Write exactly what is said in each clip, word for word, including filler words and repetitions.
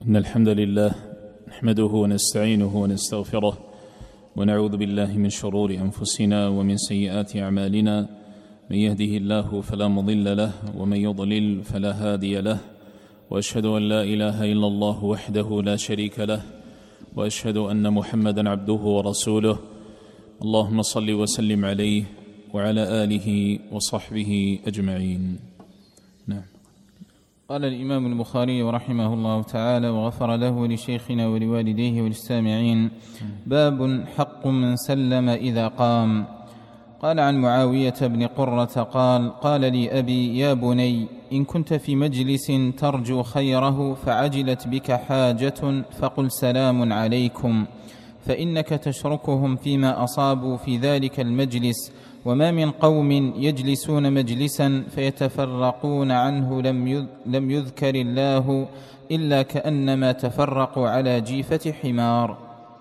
إن الحمد لله نحمده ونستعينه ونستغفره ونعوذ بالله من شرور أنفسنا ومن سيئات أعمالنا. من يهده الله فلا مضل له ومن يضلل فلا هادي له، وأشهد أن لا إله إلا الله وحده لا شريك له، وأشهد أن محمدا عبده ورسوله. اللهم صل وسلم عليه وعلى آله وصحبه أجمعين. نعم. قال الإمام البخاري رحمه الله تعالى وغفر له ولشيخنا ولوالديه وللسامعين: باب حق من سلم إذا قام. قال عن معاوية بن قرة قال: قال لي أبي: يا بني، إن كنت في مجلس ترجو خيره فعجلت بك حاجة فقل سلام عليكم، فإنك تشركهم فيما أصابوا في ذلك المجلس، وما من قوم يجلسون مجلسا فيتفرقون عنه لم يذكر الله إلا كأنما تفرقوا على جيفة حمار.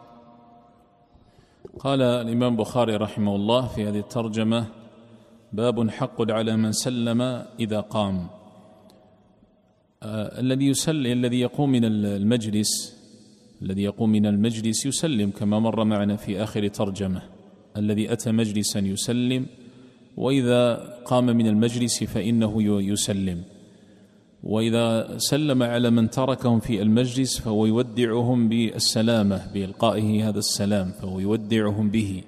قال الإمام البخاري رحمه الله في هذه الترجمة: باب حق على من سلم إذا قام. آه الذي يسلم الذي يقوم من المجلس الذي يقوم من المجلس يسلم كما مر معنا في آخر ترجمة. الذي أتى مجلسا يسلم، وإذا قام من المجلس فإنه يسلم، وإذا سلم على من تركهم في المجلس فهو يودعهم بالسلامة بإلقائه هذا السلام، فهو يودعهم به.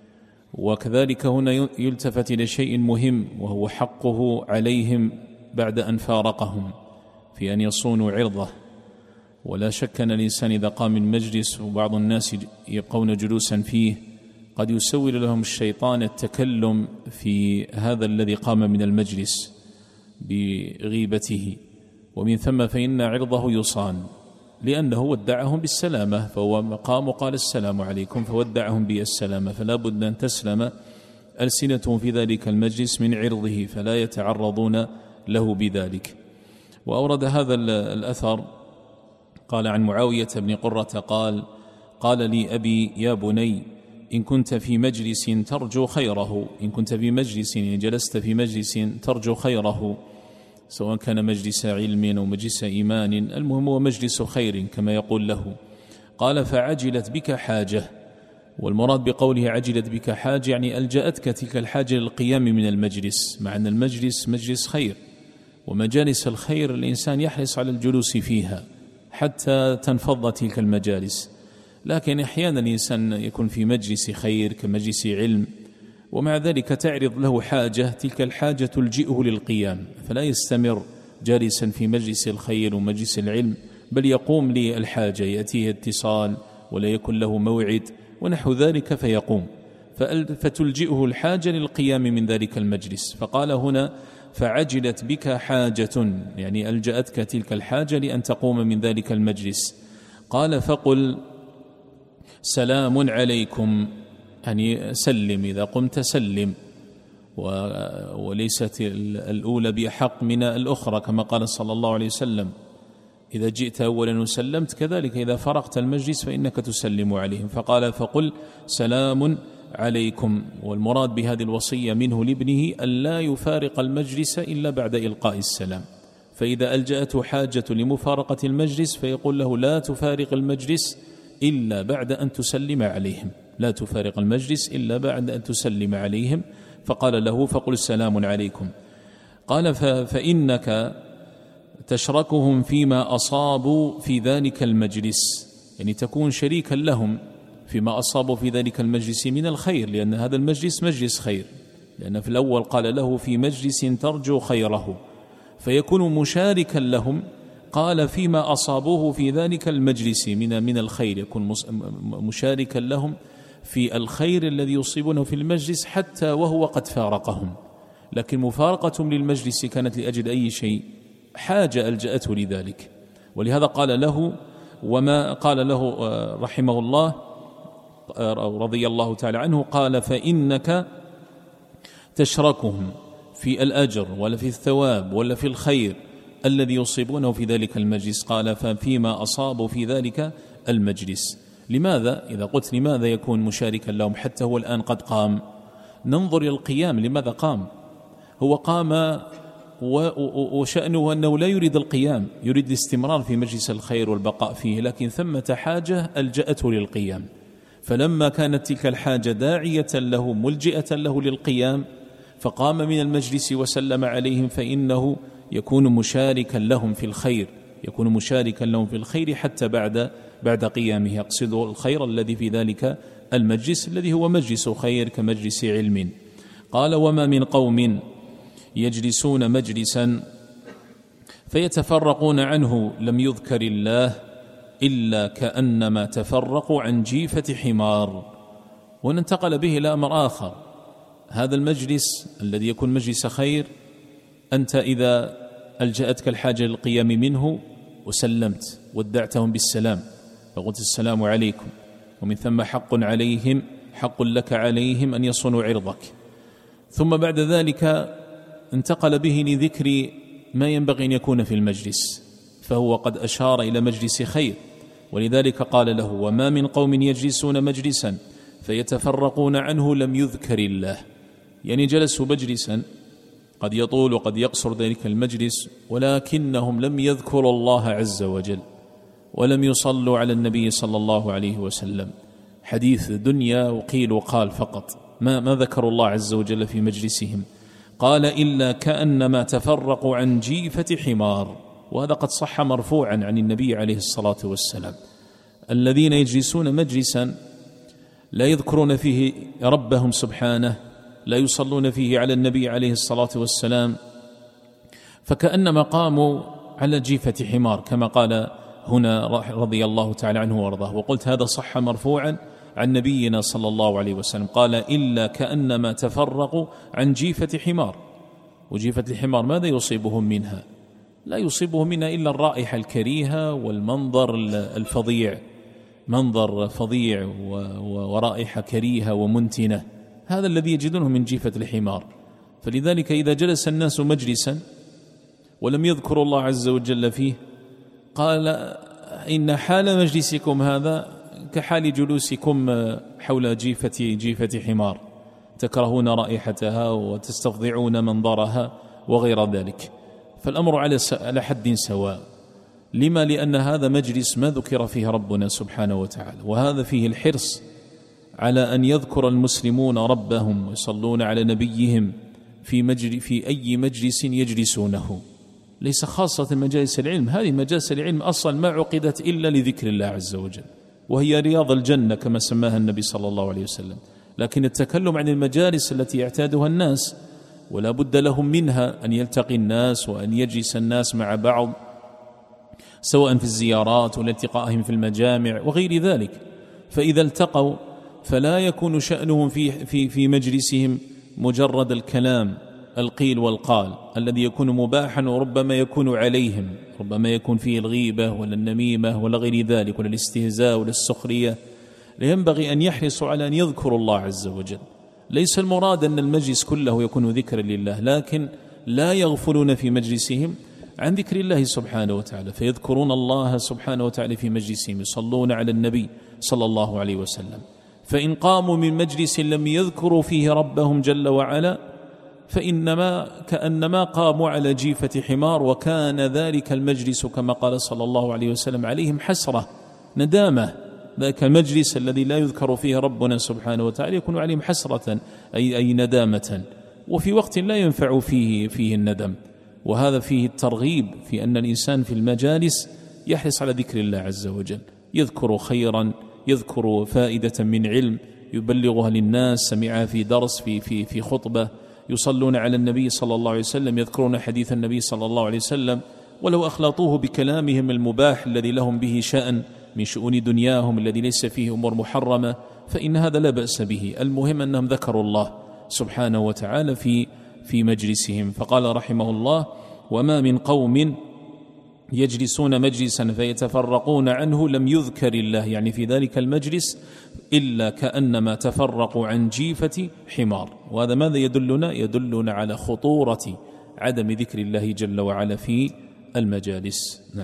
وكذلك هنا يلتفت إلى شيء مهم، وهو حقه عليهم بعد أن فارقهم في أن يصونوا عرضه. ولا شك أن الإنسان إذا قام من مجلس وبعض الناس يبقون جلوسا فيه قد يسول لهم الشيطان التكلم في هذا الذي قام من المجلس بغيبته، ومن ثم فإن عرضه يصان، لأنه ودعهم بالسلامة، فهو مقام قال السلام عليكم فودعهم بالسلامة، فلا بد أن تسلم ألسنتهم في ذلك المجلس من عرضه فلا يتعرضون له بذلك. وأورد هذا الأثر قال عن معاوية بن قرة قال: قال لي أبي: يا بني، إن كنت في مجلس ترجو خيره. إن كنت في مجلس، إن جلست في مجلس ترجو خيره، سواء كان مجلس علم أو مجلس إيمان، المهم هو مجلس خير كما يقول له. قال: فعجلت بك حاجة. والمراد بقوله عجلت بك حاجة يعني ألجأتك تلك الحاجة للقيام من المجلس، مع أن المجلس مجلس خير، ومجالس الخير الإنسان يحرص على الجلوس فيها حتى تنفض تلك المجالس. لكن أحيانا الإنسان يكون في مجلس خير كمجلس علم، ومع ذلك تعرض له حاجة، تلك الحاجة تلجئه للقيام، فلا يستمر جالسا في مجلس الخير ومجلس العلم، بل يقوم للحاجة، يأتيه اتصال ولا يكن له موعد ونحو ذلك فيقوم، فتلجئه الحاجة للقيام من ذلك المجلس. فقال هنا: فعجلت بك حاجة، يعني ألجأتك تلك الحاجة لأن تقوم من ذلك المجلس. قال: فقل سلام عليكم، يعني سلم، إذا قمت سلم، وليست الأولى بأحق من الأخرى، كما قال صلى الله عليه وسلم: إذا جئت أولا وسلمت، كذلك إذا فرقت المجلس فإنك تسلم عليهم. فقال: فقل سلام عليكم. والمراد بهذه الوصية منه لابنه ألا يفارق المجلس إلا بعد إلقاء السلام، فإذا ألجأته حاجة لمفارقة المجلس فيقول له: لا تفارق المجلس إلا بعد أن تسلم عليهم، لا تفارق المجلس إلا بعد أن تسلم عليهم. فقال له: فقل السلام عليكم. قال: فإنك تشركهم فيما أصابوا في ذلك المجلس، يعني تكون شريكا لهم فيما أصابوا في ذلك المجلس من الخير، لأن هذا المجلس مجلس خير، لأن في الأول قال له: في مجلس ترجو خيره، فيكون مشاركا لهم. قال: فيما أصابوه في ذلك المجلس من من الخير، يكون مشاركا لهم في الخير الذي يصيبونه في المجلس حتى وهو قد فارقهم. لكن مفارقتهم للمجلس كانت لأجل أي شيء؟ حاجة ألجأته لذلك. ولهذا قال له، وما قال له رحمه الله رضي الله تعالى عنه، قال: فإنك تشركهم في الأجر ولا في الثواب ولا في الخير الذي يصيبونه في ذلك المجلس. قال: ففيما أصابوا في ذلك المجلس. لماذا؟ إذا قلت لماذا يكون مشاركا لهم حتى هو الآن قد قام، ننظر إلى القيام. لماذا قام؟ هو قام وشأنه أنه لا يريد القيام، يريد الاستمرار في مجلس الخير والبقاء فيه، لكن ثمة حاجة ألجأته للقيام، فلما كانت تلك الحاجة داعية له ملجئة له للقيام فقام من المجلس وسلم عليهم، فإنه يكون مشاركا لهم في الخير، يكون مشاركا لهم في الخير حتى بعد بعد قيامه، يقصد الخير الذي في ذلك المجلس الذي هو مجلس خير كمجلس علم. قال: وما من قوم يجلسون مجلسا فيتفرقون عنه لم يذكر الله إلا كأنما تفرقوا عن جيفة حمار. وننتقل به إلى أمر آخر، هذا المجلس الذي يكون مجلس خير، أنت إذا ألجأتك الحاجة للقيام منه وسلمت ودعتهم بالسلام فقلت السلام عليكم، ومن ثم حق عليهم حق لك عليهم أن يصونوا عرضك، ثم بعد ذلك انتقل به لذكر ما ينبغي أن يكون في المجلس، فهو قد أشار إلى مجلس خير، ولذلك قال له: وما من قوم يجلسون مجلسا فيتفرقون عنه لم يذكر الله، يعني جلسوا مجلسا قد يطول وقد يقصر ذلك المجلس ولكنهم لم يذكروا الله عز وجل ولم يصلوا على النبي صلى الله عليه وسلم، حديث دنيا وقيل وقال فقط، ما, ما ذكروا الله عز وجل في مجلسهم. قال: إلا كأنما تفرقوا عن جيفة حمار، وهذا قد صح مرفوعا عن النبي عليه الصلاة والسلام: الذين يجلسون مجلسا لا يذكرون فيه ربهم سبحانه، لا يصلون فيه على النبي عليه الصلاة والسلام، فكأنما قاموا على جيفة حمار، كما قال هنا رضي الله تعالى عنه وارضاه. وقلت هذا صح مرفوعا عن نبينا صلى الله عليه وسلم، قال: إلا كأنما تفرقوا عن جيفة حمار. وجيفة الحمار ماذا يصيبهم منها؟ لا يصيبهم منها إلا الرائحة الكريهة والمنظر الفظيع، منظر فظيع ورائحة كريهة ومنتنة، هذا الذي يجدونه من جيفة الحمار. فلذلك إذا جلس الناس مجلسا ولم يذكروا الله عز وجل فيه، قال: إن حال مجلسكم هذا كحال جلوسكم حول جيفة جيفة حمار، تكرهون رائحتها وتستفضعون منظرها وغير ذلك. فالأمر على حد سواء. لما؟ لأن هذا مجلس ما ذكر فيه ربنا سبحانه وتعالى، وهذا فيه الحرص على أن يذكر المسلمون ربهم ويصلون على نبيهم في, مجل في أي مجلس يجلسونه، ليس خاصة مجالس العلم، هذه مجالس العلم أصلا ما عقدت إلا لذكر الله عز وجل، وهي رياض الجنة كما سماها النبي صلى الله عليه وسلم. لكن التكلم عن المجالس التي يعتادها الناس ولا بد لهم منها، أن يلتقي الناس وأن يجلس الناس مع بعض سواء في الزيارات والالتقائهم في المجامع وغير ذلك. فإذا التقوا فلا يكون شأنهم في, في, في مجلسهم مجرد الكلام القيل والقال الذي يكون مباحا، وربما يكون عليهم، ربما يكون فيه الغيبة ولا النميمة ولا غير ذلك ولا الاستهزاء ولا السخرية. ينبغي أن يحرصوا على أن يذكروا الله عز وجل. ليس المراد أن المجلس كله يكون ذكرا لله، لكن لا يغفلون في مجلسهم عن ذكر الله سبحانه وتعالى، فيذكرون الله سبحانه وتعالى في مجلسهم، يصلون على النبي صلى الله عليه وسلم. فإن قاموا من مجلس لم يذكروا فيه ربهم جل وعلا فإنما كأنما قاموا على جيفة حمار، وكان ذلك المجلس كما قال صلى الله عليه وسلم عليهم حسرة، ندامة. ذاك المجلس الذي لا يذكر فيه ربنا سبحانه وتعالى يكون عليهم حسرة أي, أي ندامة، وفي وقت لا ينفع فيه, فيه الندم. وهذا فيه الترغيب في أن الإنسان في المجالس يحرص على ذكر الله عز وجل، يذكر خيرا، يذكر فائدة من علم يبلغها للناس، سمعها في درس، في, في, في خطبة، يصلون على النبي صلى الله عليه وسلم، يذكرون حديث النبي صلى الله عليه وسلم، ولو أخلطوه بكلامهم المباح الذي لهم به شأن من شؤون دنياهم الذي ليس فيه أمور محرمة، فإن هذا لا بأس به. المهم أنهم ذكروا الله سبحانه وتعالى في في مجلسهم. فقال رحمه الله: وما من قوم يجلسون مجلسا فيتفرقون عنه لم يذكر الله، يعني في ذلك المجلس، إلا كأنما تفرقوا عن جيفة حمار. وهذا ماذا يدلنا؟ يدلنا على خطورة عدم ذكر الله جل وعلا في المجالس. نعم.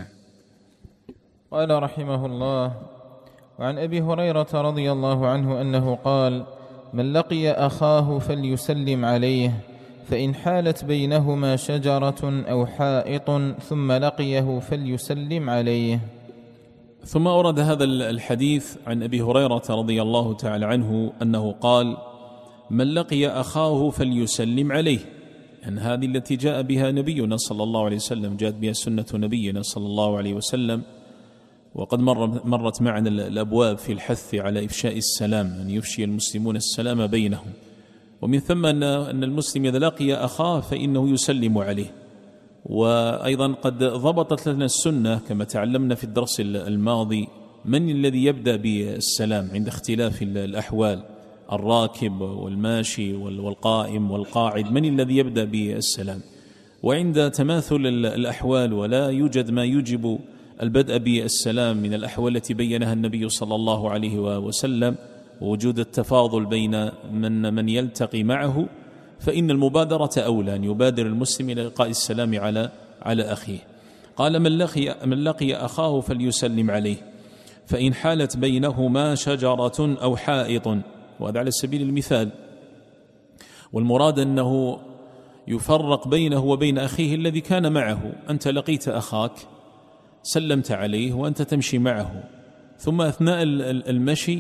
قال رحمه الله: وعن أبي هريرة رضي الله عنه أنه قال: من لقي أخاه فليسلم عليه، فإن حالت بينهما شجرة أو حائط ثم لقيه فليسلم عليه. ثم أورد هذا الحديث عن أبي هريرة رضي الله تعالى عنه أنه قال: من لقي أخاه فليسلم عليه. أن هذه التي جاء بها نبينا صلى الله عليه وسلم، جاءت بها سنة نبينا صلى الله عليه وسلم، وقد مر مرت معنا الأبواب في الحث على إفشاء السلام، أن يفشي المسلمون السلام بينهم، ومن ثم أن المسلم إذا لقي أخاه فإنه يسلم عليه. وأيضا قد ضبطت لنا السنة كما تعلمنا في الدرس الماضي من الذي يبدأ بالسلام عند اختلاف الأحوال، الراكب والماشي والقائم والقاعد، من الذي يبدأ بالسلام. وعند تماثل الأحوال ولا يوجد ما يوجب البدء بالسلام من الأحوال التي بينها النبي صلى الله عليه وسلم، ووجود التفاضل بين من من يلتقي معه، فإن المبادرة أولى، أن يبادر المسلم إلى إلقاء السلام على على أخيه. قال: من لقي من لقي أخاه فليسلم عليه، فإن حالت بينهما شجرة أو حائط. وهذا على سبيل المثال، والمراد أنه يفرق بينه وبين أخيه الذي كان معه. أنت لقيت أخاك، سلمت عليه وأنت تمشي معه، ثم أثناء المشي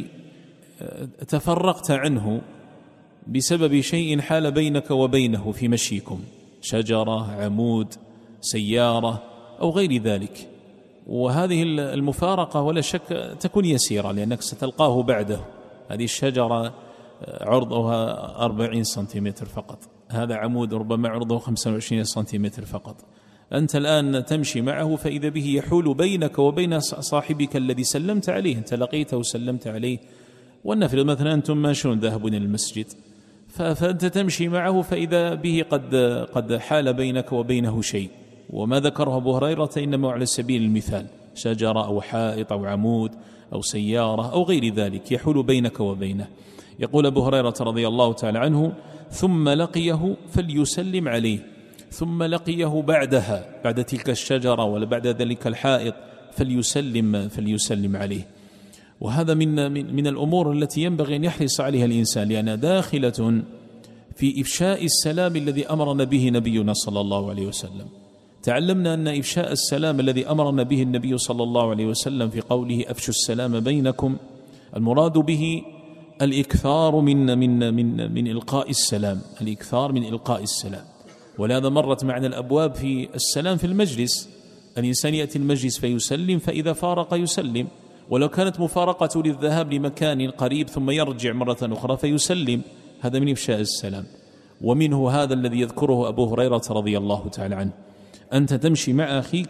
تفرقت عنه بسبب شيء حال بينك وبينه في مشيكم، شجرة، عمود، سيارة أو غير ذلك. وهذه المفارقة ولا شك تكون يسيرة، لأنك ستلقاه بعده. هذه الشجرة عرضها أربعين سنتيمتر فقط، هذا عمود ربما عرضه خمسة وعشرين سنتيمتر فقط. أنت الآن تمشي معه فإذا به يحول بينك وبين صاحبك الذي سلمت عليه. أنت لقيته وسلمت عليه، ونفرض مثلا أنتم ماشون ذاهبون إلى المسجد، فأنت تمشي معه فإذا به قد قد حال بينك وبينه شيء. وما ذكره أبو هريرة إنما على سبيل المثال، شجرة أو حائط أو عمود أو سيارة أو غير ذلك يحول بينك وبينه. يقول أبو هريرة رضي الله تعالى عنه: ثم لقيه فليسلم عليه. ثم لقيه بعدها، بعد تلك الشجرة ولا بعد ذلك الحائط، فليسلم فليسلم عليه. وهذا من من الأمور التي ينبغي أن يحرص عليها الإنسان، لأنها داخلة في إفشاء السلام الذي أمرنا به نبينا صلى الله عليه وسلم. تعلمنا أن إفشاء السلام الذي أمرنا به النبي صلى الله عليه وسلم في قوله: أفشوا السلام بينكم، المراد به الإكثار من من من من إلقاء السلام، الإكثار من إلقاء السلام. ولهذا مرت معنا الأبواب في السلام في المجلس، الإنسان يأتي المجلس فيسلم، فإذا فارق يسلم، ولو كانت مفارقة للذهاب لمكان قريب ثم يرجع مرة أخرى فيسلم. هذا من إفشاء السلام. ومنه هذا الذي يذكره أبو هريرة رضي الله تعالى عنه: أنت تمشي مع أخيك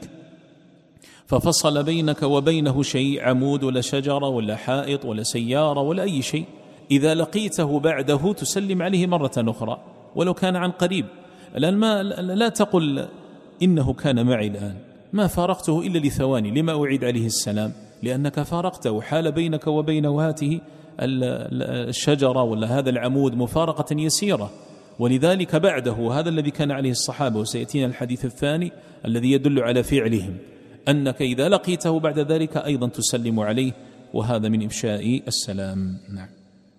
ففصل بينك وبينه شيء، عمود ولا شجرة ولا حائط ولا سيارة ولا أي شيء، إذا لقيته بعده تسلم عليه مرة أخرى ولو كان عن قريب. الآن ما لا تقل إنه كان معي الآن، ما فارقته إلا لثواني، لما أعيد عليه السلام؟ لأنك فارقته، حال بينك وبينه هاته الشجرة ولا هذا العمود مفارقة يسيرة. ولذلك بعده هذا الذي كان عليه الصحابة، وسيأتينا الحديث الثاني الذي يدل على فعلهم، أنك إذا لقيته بعد ذلك أيضا تسلم عليه، وهذا من إفشاء السلام. نعم.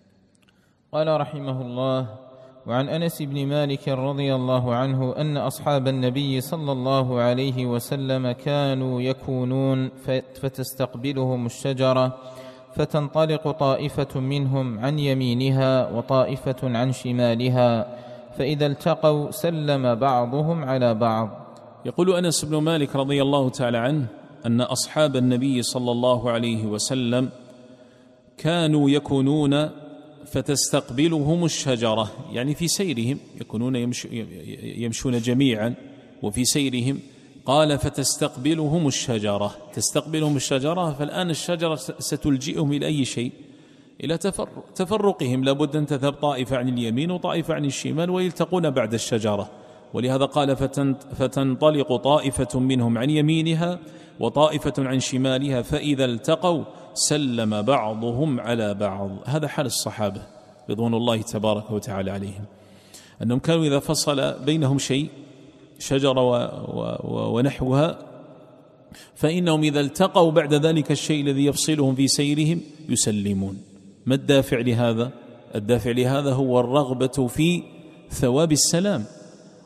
قال رحمه الله: وعن أنس بن مالك رضي الله عنه أن أصحاب النبي صلى الله عليه وسلم كانوا يكونون فتستقبلهم الشجرة، فتنطلق طائفة منهم عن يمينها وطائفة عن شمالها، فإذا التقوا سلم بعضهم على بعض. يقول أنس بن مالك رضي الله تعالى عنه أن أصحاب النبي صلى الله عليه وسلم كانوا يكونون فتستقبلهم الشجرة، يعني في سيرهم يكونون يمشون جميعا وفي سيرهم. قال: فتستقبلهم الشجرة، تستقبلهم الشجرة، فالآن الشجرة ستلجئهم إلى أي شيء؟ إلى تفرق تفرقهم، لابد أن تذهب طائفة عن اليمين وطائفة عن الشمال ويلتقون بعد الشجرة. ولهذا قال: فتنطلق طائفة منهم عن يمينها وطائفة عن شمالها، فإذا التقوا سلم بعضهم على بعض. هذا حال الصحابة رضوان الله تبارك وتعالى عليهم، أنهم كانوا إذا فصل بينهم شيء، شجرة ونحوها، فإنهم إذا التقوا بعد ذلك الشيء الذي يفصلهم في سيرهم يسلمون. ما الدافع لهذا؟ الدافع لهذا هو الرغبة في ثواب السلام،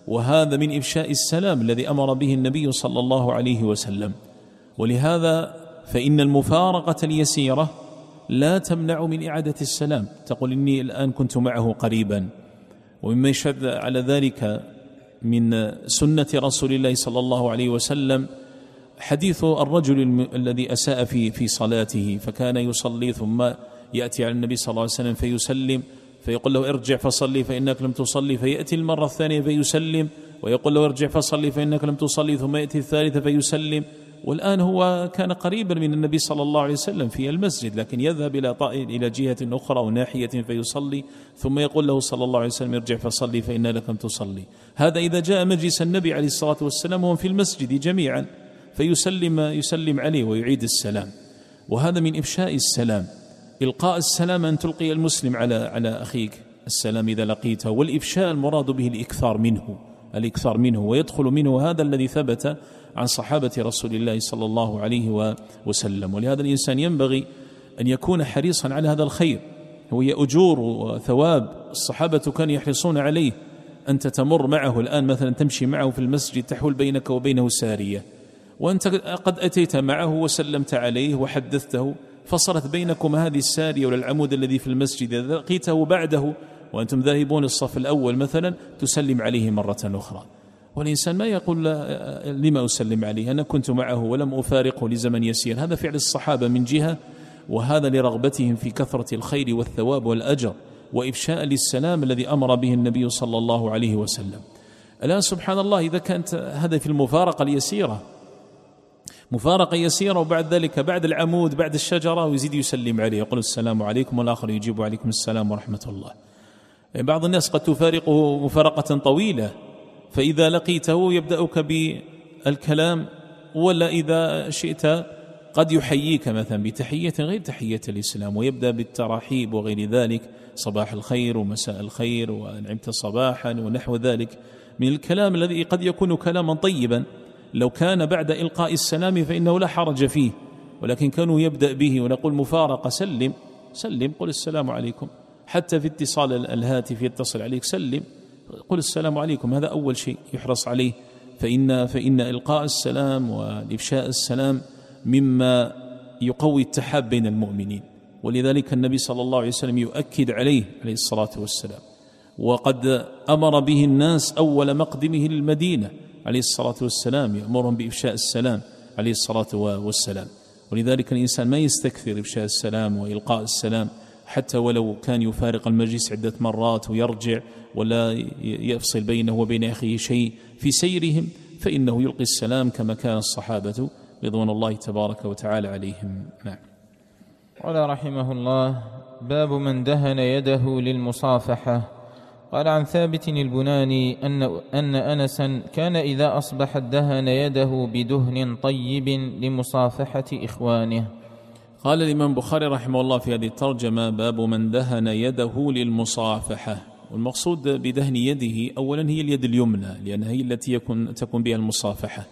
وهذا من إفشاء السلام الذي أمر به النبي صلى الله عليه وسلم. ولهذا فإن المفارقة اليسيرة لا تمنع من إعادة السلام. تقول إني الآن كنت معه قريبا، ومما يشهد على ذلك من سنة رسول الله صلى الله عليه وسلم حديث الرجل الذي أساء في في صلاته، فكان يصلي ثم يأتي على النبي صلى الله عليه وسلم فيسلم، فيقول له ارجع فصلي فإنك لم تصلي، فيأتي المرة الثانية فيسلم، ويقول له ارجع فصلي فإنك لم تصلي، ثم يأتي الثالثة فيسلم. والآن هو كان قريبا من النبي صلى الله عليه وسلم في المسجد، لكن يذهب إلى إلى جهة أخرى أو ناحية فيصلي، ثم يقول له صلى الله عليه وسلم ارجع فصلي فإنك لم تصلي. هذا إذا جاء مجلس النبي عليه الصلاة والسلام وهم في المسجد جميعا، فيسلم يسلم عليه ويعيد السلام. وهذا من إفشاء السلام، إلقاء السلام أن تلقي المسلم على على أخيك السلام إذا لقيته. والإفشاء المراد به الإكثار منه، الإكثار منه، ويدخل منه هذا الذي ثبت عن صحابة رسول الله صلى الله عليه وسلم. ولهذا الإنسان ينبغي أن يكون حريصا على هذا الخير، وهي أجور وثواب الصحابة كانوا يحرصون عليه. أنت تمر معه الآن مثلا، تمشي معه في المسجد، تحول بينك وبينه سارية، وأنت قد أتيت معه وسلمت عليه وحدثته، فصلت بينكم هذه السارية ولا العمود الذي في المسجد. إذا لقيته بعده وأنتم ذاهبون الصف الأول مثلا، تسلم عليه مرة أخرى. والإنسان ما يقول لما أسلم عليه، أنا كنت معه ولم أفارقه لزمن يسير. هذا فعل الصحابة من جهة، وهذا لرغبتهم في كثرة الخير والثواب والأجر وإفشاء للسلام الذي أمر به النبي صلى الله عليه وسلم. الآن سبحان الله إذا كانت هذا في المفارقة اليسيرة، مفارقة يسيرة، وبعد ذلك بعد العمود بعد الشجرة ويزيد يسلم عليه، يقول السلام عليكم، والآخر يجيب عليكم السلام ورحمة الله. بعض الناس قد تفارقه مفارقة طويلة، فإذا لقيته يبدأك بالكلام، ولا إذا شئت قد يحييك مثلا بتحية غير تحية الإسلام، ويبدأ بالتراحيب وغير ذلك، صباح الخير ومساء الخير وأنعمت صباحا ونحو ذلك من الكلام الذي قد يكون كلاما طيبا لو كان بعد إلقاء السلام فإنه لا حرج فيه، ولكن كانوا يبدأ به. ونقول مفارقة، سلم سلم قل السلام عليكم، حتى في اتصال الهاتف يتصل عليك سلم قل السلام عليكم، هذا أول شيء يحرص عليه. فإن, فإن إلقاء السلام والإفشاء السلام مما يقوي التحاب بين المؤمنين، ولذلك النبي صلى الله عليه وسلم يؤكد عليه عليه الصلاة والسلام، وقد أمر به الناس أول مقدمه للمدينة عليه الصلاة والسلام، يأمرهم بإفشاء السلام عليه الصلاة والسلام. ولذلك الإنسان ما يستكثر إفشاء السلام وإلقاء السلام، حتى ولو كان يفارق المجلس عدة مرات ويرجع ولا يفصل بينه وبين أخيه شيء في سيرهم، فإنه يلقي السلام كما كان الصحابة رضوان الله تبارك وتعالى عليهم. نعم. قال رحمه الله: باب من دهن يده للمصافحة. قال عن ثابت البناني أن, أن أنسا كان إذا أصبح دهن يده بدهن طيب لمصافحة إخوانه. قال الإمام البخاري رحمه الله في هذه الترجمة: باب من دهن يده للمصافحة. والمقصود بدهن يده أولا هي اليد اليمنى، لأنها هي التي يكون تكون بها المصافحة،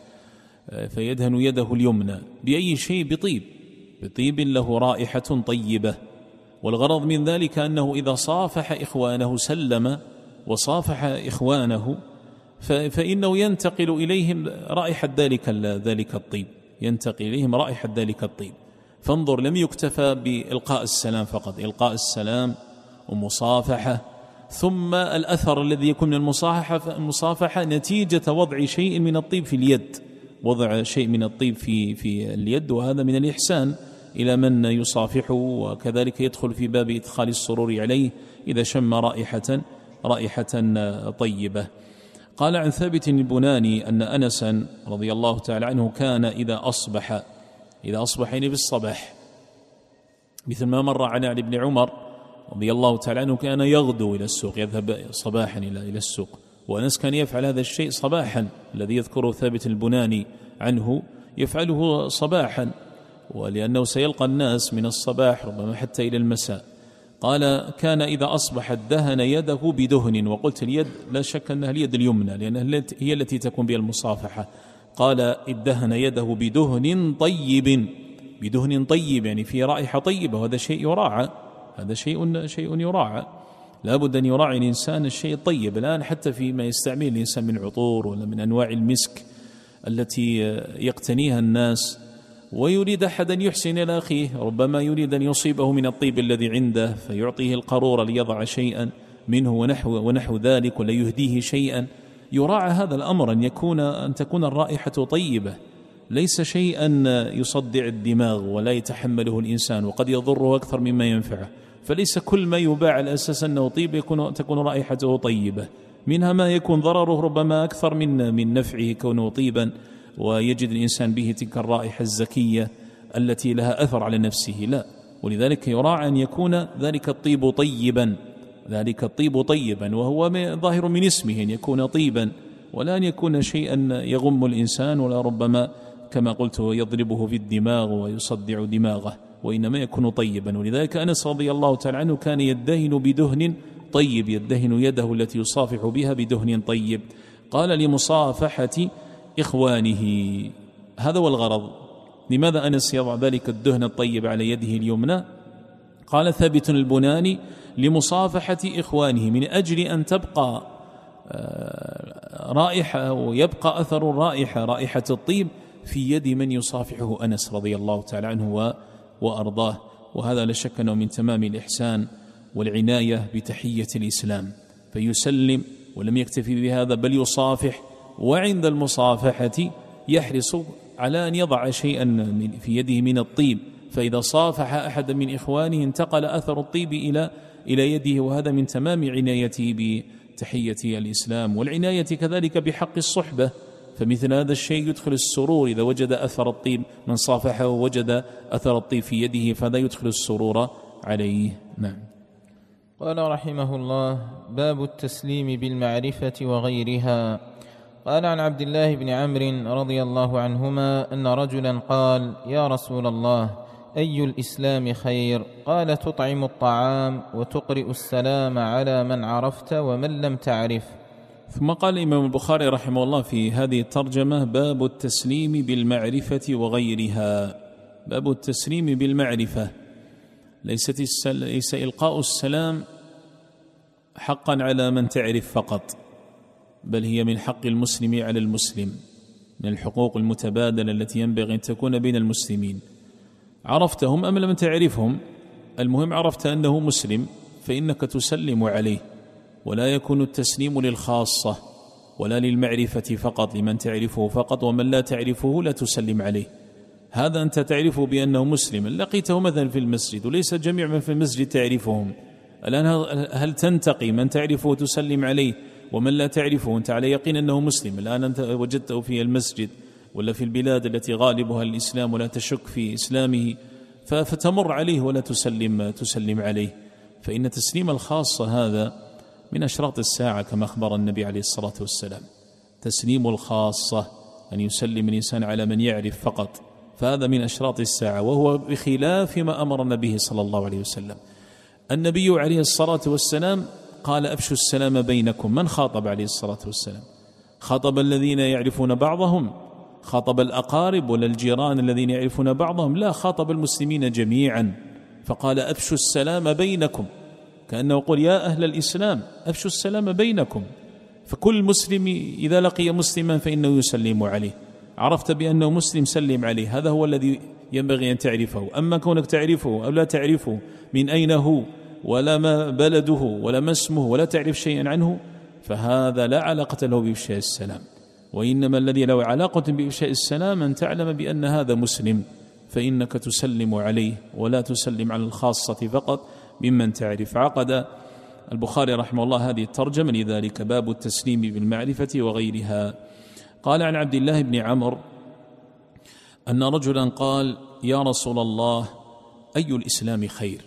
فيدهن يده اليمنى بأي شيء؟ بطيب، بطيب له رائحة طيبة. والغرض من ذلك أنه إذا صافح إخوانه سلم وصافح إخوانه فإنه ينتقل إليهم رائحة ذلك ذلك الطيب، ينتقل إليهم رائحة ذلك الطيب. فانظر، لم يكتفى بإلقاء السلام فقط، إلقاء السلام ومصافحة، ثم الأثر الذي يكون من المصافحة المصافحة نتيجة وضع شيء من الطيب في اليد، وضع شيء من الطيب في في اليد، وهذا من الإحسان إلى من يصافحه، وكذلك يدخل في باب إدخال السرور عليه إذا شم رائحة رائحة طيبة. قال عن ثابت البناني أن أنسا رضي الله تعالى عنه كان إذا أصبح إذا أصبح يعني بالصباح، مثل ما مر عن علي بن عمر رضي الله تعالى عنه كان يغدو إلى السوق، يذهب صباحا إلى إلى السوق، وأنس كان يفعل هذا الشيء صباحا، الذي يذكره ثابت البناني عنه يفعله صباحا، ولأنه سيلقى الناس من الصباح ربما حتى إلى المساء. قال كان إذا أصبح دهن يده بدهن، وقلت اليد لا شك أنها اليد اليمنى لأنها هي التي تكون بها المصافحة. قال ادهن يده بدهن طيب، بدهن طيب يعني فيه رائحة طيبة، وهذا شيء يراعى، هذا شيء شيء يراعى. لا بد أن يراعي الإنسان الشيء الطيب. الآن حتى فيما يستعمل الإنسان من عطور ولا من أنواع المسك التي يقتنيها الناس، ويريد أحد أن يحسن إلى أخيه، ربما يريد أن يصيبه من الطيب الذي عنده فيعطيه القارورة ليضع شيئا منه ونحو, ونحو ذلك، ولا يهديه شيئا. يراعى هذا الأمر أن يكون أن تكون الرائحة طيبة، ليس شيئا يصدع الدماغ ولا يتحمله الإنسان وقد يضره أكثر مما ينفعه. فليس كل ما يباع على أساس أنه طيب يكون تكون رائحته طيبة، منها ما يكون ضرره ربما أكثر من من نفعه كونه طيبا، ويجد الإنسان به تلك الرائحة الزكية التي لها أثر على نفسه. لا، ولذلك يراعى أن يكون ذلك الطيب طيبا، ذلك الطيب طيبا، وهو ظاهر من اسمه أن يكون طيبا، ولا أن يكون شيئا يغم الإنسان ولا ربما كما قلت يضربه في الدماغ ويصدع دماغه، وإنما يكون طيبا. ولذلك أنس رضي الله تعالى عنه كان يدهن بدهن طيب، يدهن يده التي يصافح بها بدهن طيب. قال لمصافحة إخوانه، هذا هو الغرض. لماذا أنس يضع ذلك الدهن الطيب على يده اليمنى؟ قال ثابت البناني لمصافحة إخوانه، من أجل أن تبقى رائحة ويبقى أثر الرائحة رائحة الطيب في يد من يصافحه أنس رضي الله تعالى عنه وأرضاه. وهذا لا شك أنه من تمام الإحسان والعناية بتحية الإسلام، فيسلم ولم يكتفي بهذا بل يصافح، وعند المصافحة يحرص على أن يضع شيئا في يده من الطيب، فإذا صافح أحد من إخوانه انتقل أثر الطيب إلى إلى يده. وهذا من تمام عنايته بتحية الإسلام، والعناية كذلك بحق الصحبة. فمثل هذا الشيء يدخل السرور إذا وجد أثر الطيب، من صافحه ووجد أثر الطيب في يده فهذا يدخل السرور عليه. نعم. قال رحمه الله: باب التسليم بالمعرفة وغيرها. قال عن عبد الله بن عمرو رضي الله عنهما أن رجلا قال: يا رسول الله، أي الإسلام خير؟ قال: تطعم الطعام وتقرئ السلام على من عرفت ومن لم تعرف. ثم قال الإمام البخاري رحمه الله في هذه الترجمة: باب التسليم بالمعرفة وغيرها. باب التسليم بالمعرفة، ليست السل... ليس إلقاء السلام حقا على من تعرف فقط، بل هي من حق المسلم على المسلم، من الحقوق المتبادلة التي ينبغي أن تكون بين المسلمين. عرفتهم أم لم تعرفهم، المهم عرفت أنه مسلم فإنك تسلم عليه، ولا يكون التسليم للخاصة ولا للمعرفة فقط، لمن تعرفه فقط، ومن لا تعرفه لا تسلم عليه. هذا أنت تعرفه بأنه مسلم، لقيته مثلا في المسجد وليس جميع من في المسجد تعرفهم، الآن هل تنتقي من تعرفه وتسلم عليه ومن لا تعرفه أنت على يقين أنه مسلم؟ الآن أنت وجدته في المسجد ولا في البلاد التي غالبها الإسلام ولا تشك في إسلامه، فتمر عليه ولا تسلم تسلم عليه. فإن تسليم الخاصة هذا من أشراط الساعة كما أخبر النبي عليه الصلاة والسلام. تسليم الخاصة أن يسلم الإنسان على من يعرف فقط، فهذا من أشراط الساعة، وهو بخلاف ما أمرنا به صلى الله عليه وسلم. النبي عليه الصلاة والسلام قال: أفشوا السلام بينكم. من خاطب عليه الصلاة والسلام؟ خاطب الذين يعرفون بعضهم؟ خاطب الأقارب ولا الجيران الذين يعرفون بعضهم؟ لا، خاطب المسلمين جميعا، فقال: أفشوا السلام بينكم، كأنه يقول: يا أهل الإسلام أفشوا السلام بينكم. فكل مسلم إذا لقي مسلما فإنه يسلم عليه. عرفت بأنه مسلم سلم عليه، هذا هو الذي ينبغي أن تعرفه. أما كونك تعرفه أو لا تعرفه، من أين هو ولا ما بلده ولا ما اسمه ولا تعرف شيئا عنه، فهذا لا علاقة له بإفشاء السلام. وإنما الذي له علاقة بإفشاء السلام أن تعلم بأن هذا مسلم، فإنك تسلم عليه ولا تسلم على الخاصة فقط ممن تعرف. عقد البخاري رحمه الله هذه الترجمة لذلك: باب التسليم بالمعرفة وغيرها. قال عن عبد الله بن عمرو أن رجلا قال: يا رسول الله، أي الإسلام خير؟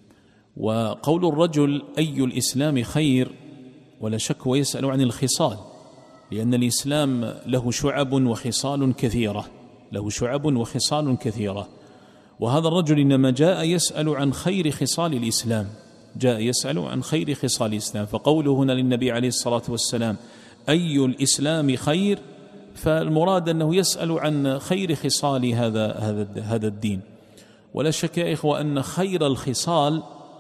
وقول الرجل أي الإسلام خير ولا شك ويسأل عن الخصال، لأن الإسلام له شعب وخصال كثيرة، له شعب وخصال كثيرة. وهذا الرجل إنما جاء يسأل عن خير خصال الإسلام، جاء يسأل عن خير خصال الإسلام. فقوله هنا للنبي عليه الصلاة والسلام: أي الإسلام خير، فالمراد أنه يسأل عن خير خصال هذا هذا هذا الدين. ولا شك يا إخوة أن خير الخصال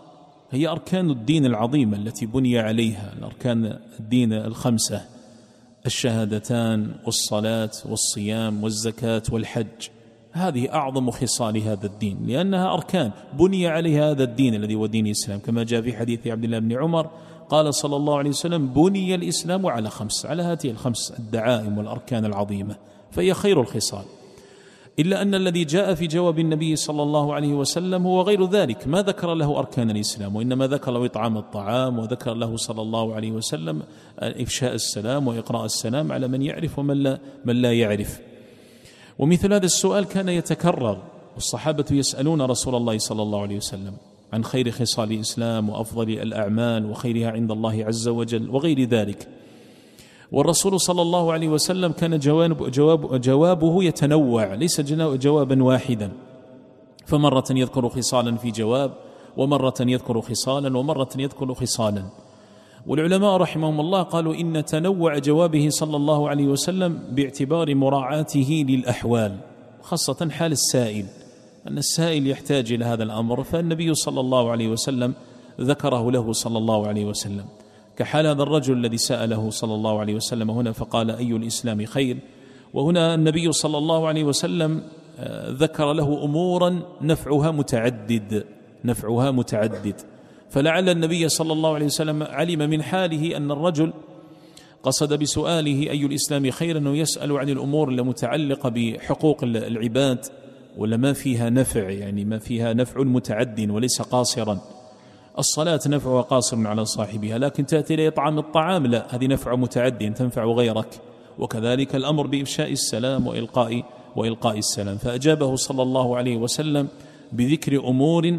هي أركان الدين العظيمة التي بني عليها، الأركان الدين الخمسة: الشهادتان والصلاة والصيام والزكاة والحج. هذه أعظم خصال هذا الدين، لأنها أركان بني عليها هذا الدين الذي هو دين الإسلام، كما جاء في حديث عبد الله بن عمر قال صلى الله عليه وسلم: بني الإسلام على خمس، على هذه الخمس الدعائم والأركان العظيمة، فهي خير الخصال. إلا أن الذي جاء في جواب النبي صلى الله عليه وسلم هو غير ذلك، ما ذكر له أركان الإسلام، وإنما ذكر له إطعام الطعام، وذكر له صلى الله عليه وسلم إفشاء السلام وإقراء السلام على من يعرف ومن لا, من لا يعرف. ومثل هذا السؤال كان يتكرر، والصحابة يسألون رسول الله صلى الله عليه وسلم عن خير خصال الإسلام وأفضل الأعمال وخيرها عند الله عز وجل وغير ذلك. والرسول صلى الله عليه وسلم كان جواب جواب جوابه يتنوع، ليس جوابا واحدا، فمرة يذكر خصالا في جواب، ومرة يذكر خصالا، ومرة يذكر خصالا. والعلماء رحمهم الله قالوا إن تنوع جوابه صلى الله عليه وسلم باعتبار مراعاته للأحوال، خاصة حال السائل، أن السائل يحتاج إلى هذا الأمر، فالنبي صلى الله عليه وسلم ذكره له صلى الله عليه وسلم، كحال هذا الرجل الذي سأله صلى الله عليه وسلم هنا فقال: أي الإسلام خير؟ وهنا النبي صلى الله عليه وسلم ذكر له أمورا نفعها متعدد نفعها متعدد فلعل النبي صلى الله عليه وسلم علم من حاله أن الرجل قصد بسؤاله أي الإسلام خير أنه يسأل عن الأمور المتعلقة بحقوق العباد، ولا ما فيها نفع، يعني ما فيها نفع متعد وليس قاصرا. الصلاة نفعها قاصر على صاحبها، لكن تأتي لإطعام الطعام لا، هذه نفع متعد تنفع غيرك. وكذلك الأمر بإفشاء السلام وإلقاء وإلقاء السلام. فأجابه صلى الله عليه وسلم بذكر أمور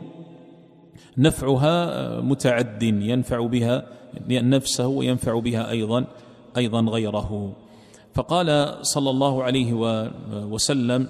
نفعها متعد ينفع بها نفسه وينفع بها أيضا أيضا غيره. فقال صلى الله عليه وسلم: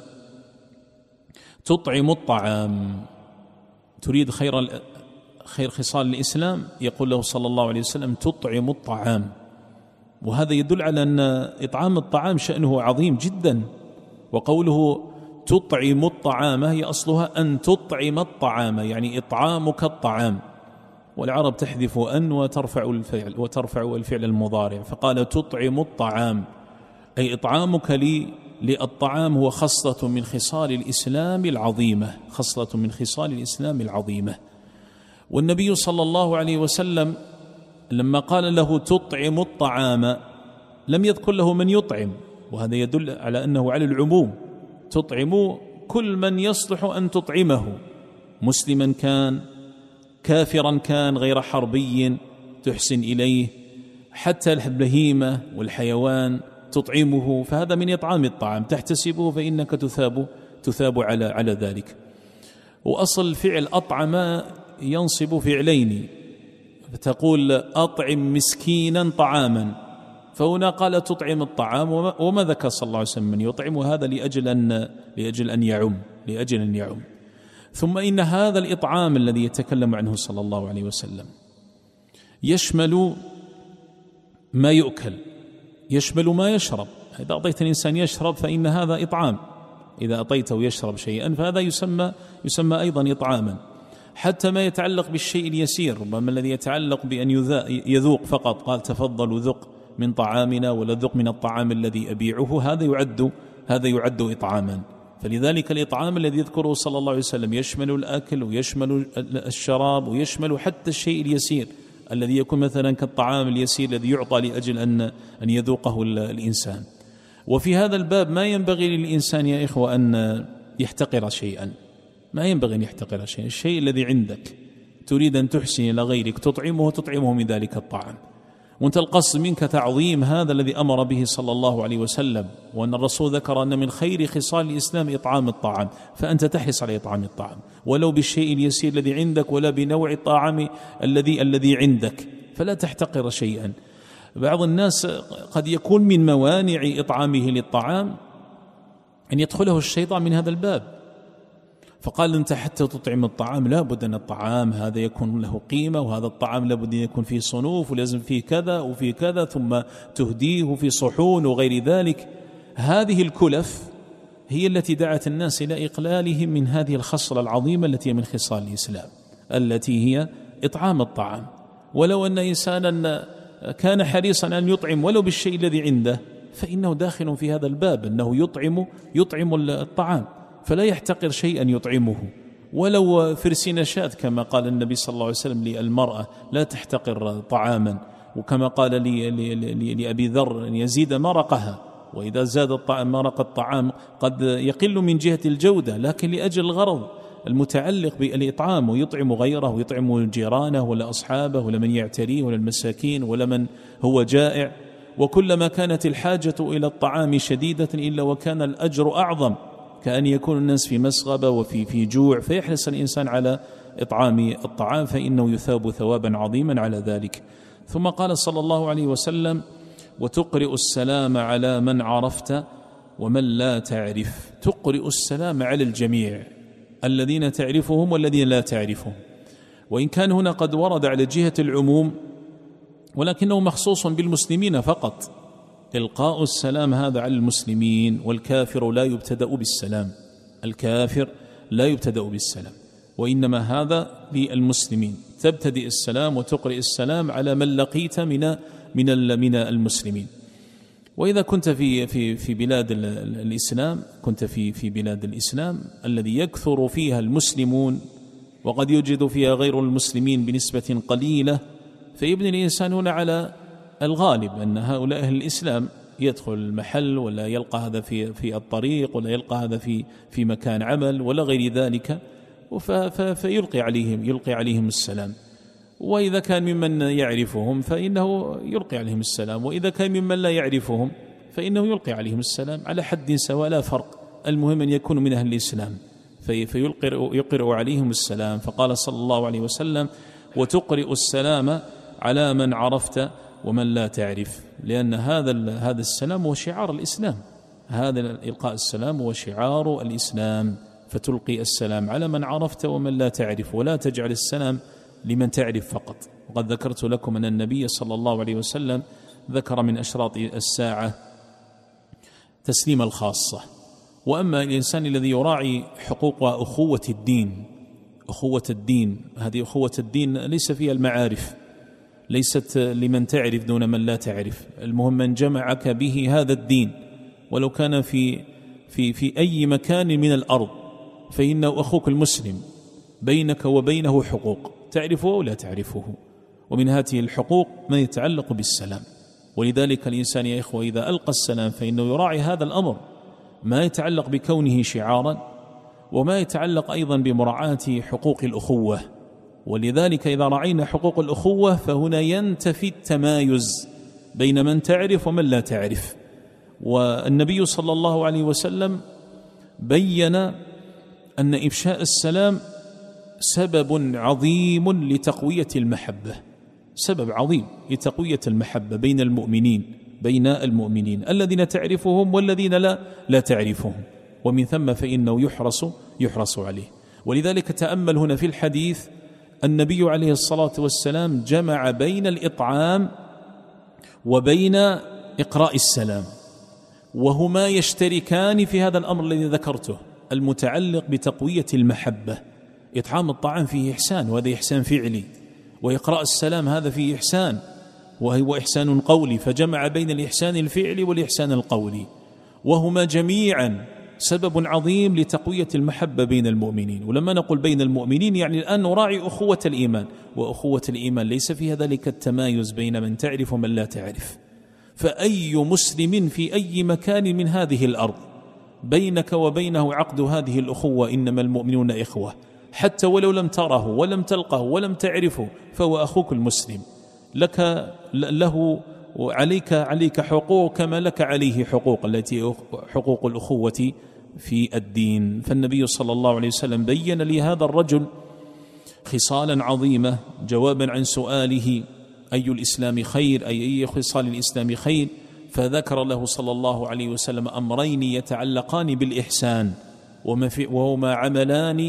تطعم الطعام. تريد خير خير خصال الإسلام؟ يقول له صلى الله عليه وسلم: تطعم الطعام. وهذا يدل على أن إطعام الطعام شأنه عظيم جدا. وقوله تطعم الطعام هي أصلها أن تطعم الطعام، يعني إطعامك الطعام، والعرب تحذف أن وترفع الفعل وترفع الفعل المضارع، فقال تطعم الطعام أي إطعامك لي للطعام هو خصلة من خصال الإسلام العظيمة، خصلة من خصال الإسلام العظيمة. والنبي صلى الله عليه وسلم لما قال له تطعم الطعام لم يذكر له من يطعم، وهذا يدل على أنه على العموم، تطعم كل من يصلح أن تطعمه، مسلما كان، كافرا كان، غير حربي تحسن إليه، حتى البهيمة والحيوان تطعمه، فهذا من إطعام الطعام، تحتسبه فإنك تثاب تثاب على على ذلك. وأصل فعل أطعم ينصب فعلين، فتقول أطعم مسكينا طعاما، فهنا قال تطعم الطعام، وما ذكر صلى الله عليه وسلم من يطعم، وهذا لأجل أن لأجل أن يعم لأجل أن يعم. ثم إن هذا الإطعام الذي يتكلم عنه صلى الله عليه وسلم يشمل ما يؤكل، يشمل ما يشرب. إذا أعطيت الإنسان يشرب فإن هذا إطعام، إذا أعطيته يشرب شيئا فهذا يسمى يسمى أيضا إطعاما. حتى ما يتعلق بالشيء اليسير، ربما الذي يتعلق بأن يذوق فقط، قال تفضلوا ذق من طعامنا ولا ذق من الطعام الذي أبيعه، هذا يعد هذا يعد إطعاما. فلذلك الإطعام الذي يذكره صلى الله عليه وسلم يشمل الأكل ويشمل الشراب ويشمل حتى الشيء اليسير الذي يكون مثلا كالطعام اليسير الذي يعطى لأجل أن أن يذوقه الإنسان. وفي هذا الباب ما ينبغي للإنسان يا إخوة أن يحتقر شيئا، ما ينبغي أن يحتقر شيئا. الشيء الذي عندك تريد أن تحسن إلى غيرك تطعمه وتطعمه من ذلك الطعام، وانت القصد منك تعظيم هذا الذي أمر به صلى الله عليه وسلم، وأن الرسول ذكر أن من خير خصال الإسلام إطعام الطعام، فأنت تحرص على إطعام الطعام ولو بالشيء اليسير الذي عندك ولا بنوع الطعام الذي الذي عندك، فلا تحتقر شيئا. بعض الناس قد يكون من موانع إطعامه للطعام أن يدخله الشيطان من هذا الباب، فقال أنت حتى تطعم الطعام لا بد أن الطعام هذا يكون له قيمة، وهذا الطعام لا بد أن يكون فيه صنوف ولازم فيه كذا وفيه كذا، ثم تهديه في صحون وغير ذلك. هذه الكلف هي التي دعت الناس إلى إقلالهم من هذه الخصلة العظيمة التي من خصال الإسلام، التي هي إطعام الطعام. ولو أن إنسانا كان حريصا أن يطعم ولو بالشيء الذي عنده فإنه داخل في هذا الباب، أنه يطعم يطعم الطعام، فلا يحتقر شيئا يطعمه ولو فرسين شاة، كما قال النبي صلى الله عليه وسلم للمرأة لا تحتقر طعاما، وكما قال لي لي لي لأبي ذر أن يزيد مرقها، وإذا زاد الطعام مرق الطعام قد يقل من جهة الجودة، لكن لأجل الغرض المتعلق بالإطعام، ويطعم غيره ويطعم جيرانه ولا أصحابه ولا من يعتريه ولا المساكين ولا من هو جائع. وكلما كانت الحاجة إلى الطعام شديدة إلا وكان الأجر أعظم، كأن يكون الناس في مسغبة وفي في جوع، فيحرص الإنسان على إطعام الطعام فإنه يثاب ثوابا عظيما على ذلك. ثم قال صلى الله عليه وسلم: وتقرئ السلام على من عرفت ومن لا تعرف. تقرئ السلام على الجميع، الذين تعرفهم والذين لا تعرفهم، وإن كان هنا قد ورد على جهة العموم ولكنه مخصوص بالمسلمين فقط. إلقاء السلام هذا على المسلمين، والكافر لا يبتدأ بالسلام، الكافر لا يبتدأ بالسلام، وإنما هذا للمسلمين، تبتدئ السلام وتقرئ السلام على من لقيت من من من المسلمين. وإذا كنت في في في بلاد الإسلام، كنت في في بلاد الإسلام الذي يكثر فيها المسلمون وقد يوجد فيها غير المسلمين بنسبة قليلة، فيبني الإنسان هنا على الغالب أن هؤلاء أهل الإسلام، يدخل المحل ولا يلقى هذا في في الطريق ولا يلقى هذا في في مكان عمل ولا غير ذلك، فيلقي عليهم يلقي عليهم السلام. وإذا كان ممن يعرفهم فإنه يلقي عليهم السلام، وإذا كان ممن لا يعرفهم فإنه يلقي عليهم السلام على حد سواء لا فرق، المهم أن يكونوا من أهل الإسلام فيقرئ يقرئ عليهم السلام. فقال صلى الله عليه وسلم: وتقرئ السلام على من عرفت ومن لا تعرف، لأن هذا هذا السلام هو شعار الإسلام، هذا إلقاء السلام هو شعار الإسلام، فتلقي السلام على من عرفت ومن لا تعرف، ولا تجعل السلام لمن تعرف فقط. وقد ذكرت لكم أن النبي صلى الله عليه وسلم ذكر من أشراط الساعة تسليم الخاصة. وأما الإنسان الذي يراعي حقوق أخوة الدين، أخوة الدين هذه أخوة الدين ليس فيها المعارف، ليست لمن تعرف دون من لا تعرف، المهم من جمعك به هذا الدين، ولو كان في في في أي مكان من الأرض فإنه أخوك المسلم، بينك وبينه حقوق تعرفه أو لا تعرفه، ومن هذه الحقوق ما يتعلق بالسلام. ولذلك الإنسان يا إخوة إذا ألقى السلام فإنه يراعي هذا الأمر، ما يتعلق بكونه شعارا، وما يتعلق أيضا بمراعاة حقوق الأخوة. ولذلك إذا رعينا حقوق الأخوة فهنا ينتفي التمايز بين من تعرف ومن لا تعرف. والنبي صلى الله عليه وسلم بين أن إفشاء السلام سبب عظيم لتقوية المحبة، سبب عظيم لتقوية المحبة بين المؤمنين، بين المؤمنين الذين تعرفهم والذين لا لا تعرفهم، ومن ثم فإنه يحرص يحرص عليه. ولذلك تأمل هنا في الحديث النبي عليه الصلاة والسلام جمع بين الإطعام وبين إقراء السلام، وهما يشتركان في هذا الأمر الذي ذكرته المتعلق بتقوية المحبة. إطعام الطعام فيه إحسان، وهذا إحسان فعلي، وإقراء السلام هذا فيه إحسان وهو إحسان قولي، فجمع بين الإحسان الفعلي والإحسان القولي، وهما جميعا سبب عظيم لتقوية المحبة بين المؤمنين. ولما نقول بين المؤمنين يعني الآن نراعي أخوة الإيمان، وأخوة الإيمان ليس فيها ذلك التمايز بين من تعرف ومن لا تعرف. فأي مسلم في أي مكان من هذه الأرض بينك وبينه عقد هذه الأخوة، إنما المؤمنون إخوة، حتى ولو لم تره ولم تلقه ولم تعرفه فهو أخوك المسلم، لك له عليك عليك حقوق كما لك عليه حقوق، التي حقوق الأخوة في الدين. فالنبي صلى الله عليه وسلم بين لي هذا الرجل خصالا عظيمة جوابا عن سؤاله أي الإسلام خير، أي أي خصال الإسلام خير، فذكر له صلى الله عليه وسلم أمرين يتعلقان بالإحسان، وهما عملان